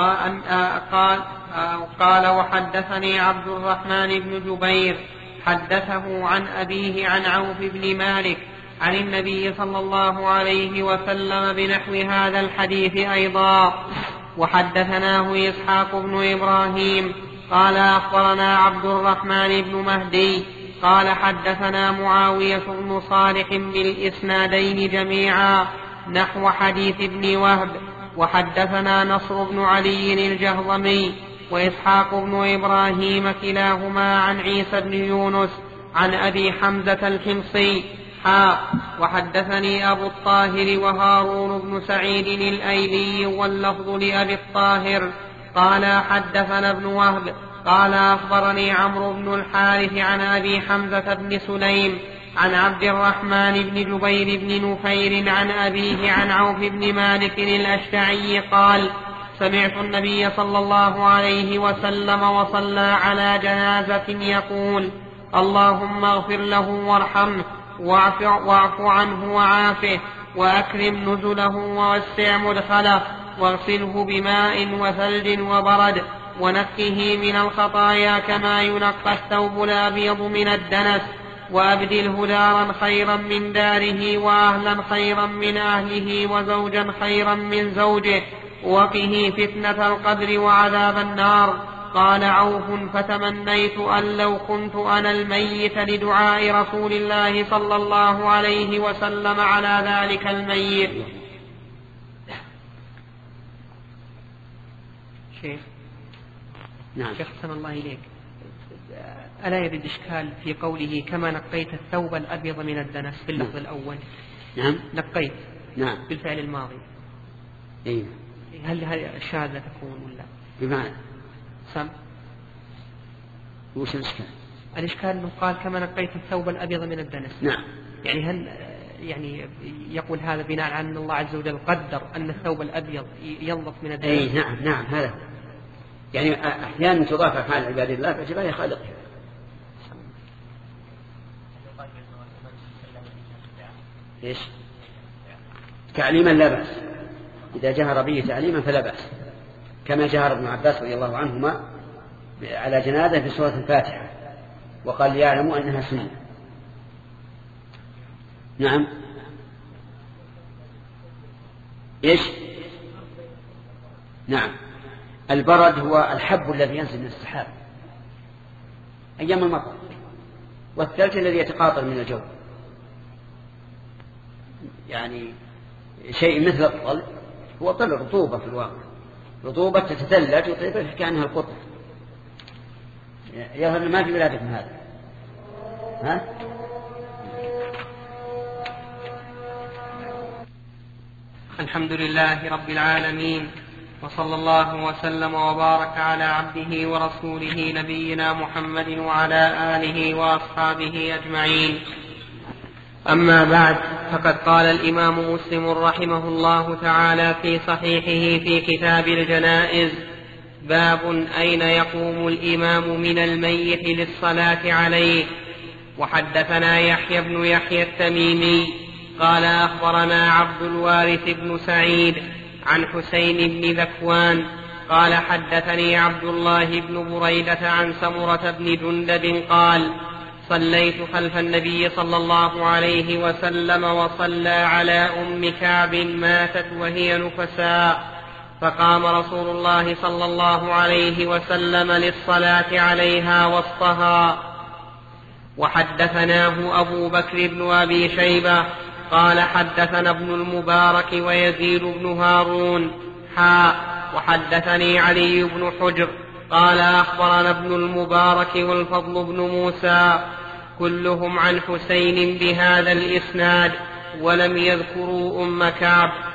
قال وحدثني عبد الرحمن بن جبير حدثه عن أبيه عن عوف بن مالك عن النبي صلى الله عليه وسلم بنحو هذا الحديث أيضا. وحدثناه إسحاق بن إبراهيم قال أخبرنا عبد الرحمن بن مهدي قال حدثنا معاوية بن صالح بالإسنادين جميعا نحو حديث ابن وهب. وحدثنا نصر بن علي الجهضمي وإسحاق بن إبراهيم كلاهما عن عيسى بن يونس عن أبي حمزة الحمصي وحدثني أبو الطاهر وهارون بن سعيد الأيلي واللفظ لأبي الطاهر قال حدثنا ابن وهب قال أخبرني عمرو بن الحارث عن أبي حمزة بن سليم عن عبد الرحمن بن جبير بن نفير عن أبيه عن عوف بن مالك الأشتعي قال سمعت النبي صلى الله عليه وسلم وصلى على جنازة يقول اللهم اغفر له وارحمه واعف عنه وعافه وأكرم نزله ووسع مدخله واغسله بماء وثلج وبرد ونقه من الخطايا كما ينقى الثوب الأبيض من الدنس وأبدله دارا خيرا من داره وأهلا خيرا من أهله وزوجا خيرا من زوجه وقه فتنة القبر وعذاب النار. قال عوف فتمنيت أن لو كنت أنا الميت لدعاء رسول الله صلى الله عليه وسلم على ذلك الميت. شيخ نعم. شيخ حسن الله إليك، ألا يرد إشكال في قوله كما نقيت الثوب الأبيض من الدنس في اللفظ الأول؟ نعم. نقيت نعم بالفعل الماضي. إيه؟ هل الشاذة تكون ولا بمعنى سم؟ وش الإشكال؟ الإشكال أنه قال كما نقيت الثوب الأبيض من الدنس. نعم. يعني هل يقول هذا بناء على أن الله عز وجل قدر أن الثوب الأبيض ينظف من الدنس؟ أي نعم هذا يعني أحيانا تضاف أفعال عباد الله باعتبار خالق. إيش؟ تعليما لا بأس، إذا جهر به تعليما فلا بأس، كما جهر ابن عباس رضي الله عنهما على جنازة في سورة الفاتحة وقال ليعلموا أنها سنة. نعم. إيش؟ نعم. البرد هو الحب الذي ينزل من السحاب أيام المطر، والثلج الذي يتقاطر من الجو، يعني شيء مثل الطل. هو طل رطوبة في الواقع، رطوبة تتثلج وتطير كأنها القطر. يظهر ما في بلادكم هذا. ها؟ الحمد لله رب العالمين، وصلى الله وسلم وبارك على عبده ورسوله نبينا محمد وعلى آله وأصحابه أجمعين. أما بعد، فقد قال الإمام مسلم رحمه الله تعالى في صحيحه في كتاب الجنائز: باب أين يقوم الإمام من الميت للصلاة عليه. وحدثنا يحيى بن يحيى التميمي قال أخبرنا عبد الوارث بن سعيد عن حسين بن ذكوان قال حدثني عبد الله بن بريدة عن سمرة بن جندب قال: صليت خلف النبي صلى الله عليه وسلم وصلى على أم كعب ماتت وهي نفساء، فقام رسول الله صلى الله عليه وسلم للصلاة عليها وسطها. وحدثناه أبو بكر بن أبي شيبة قال حدثنا ابن المبارك ويزيد بن هارون وحدثني علي بن حجر قال أخبرنا ابن المبارك والفضل بن موسى كلهم عن حسين بهذا الإسناد ولم يذكروا أم كعب.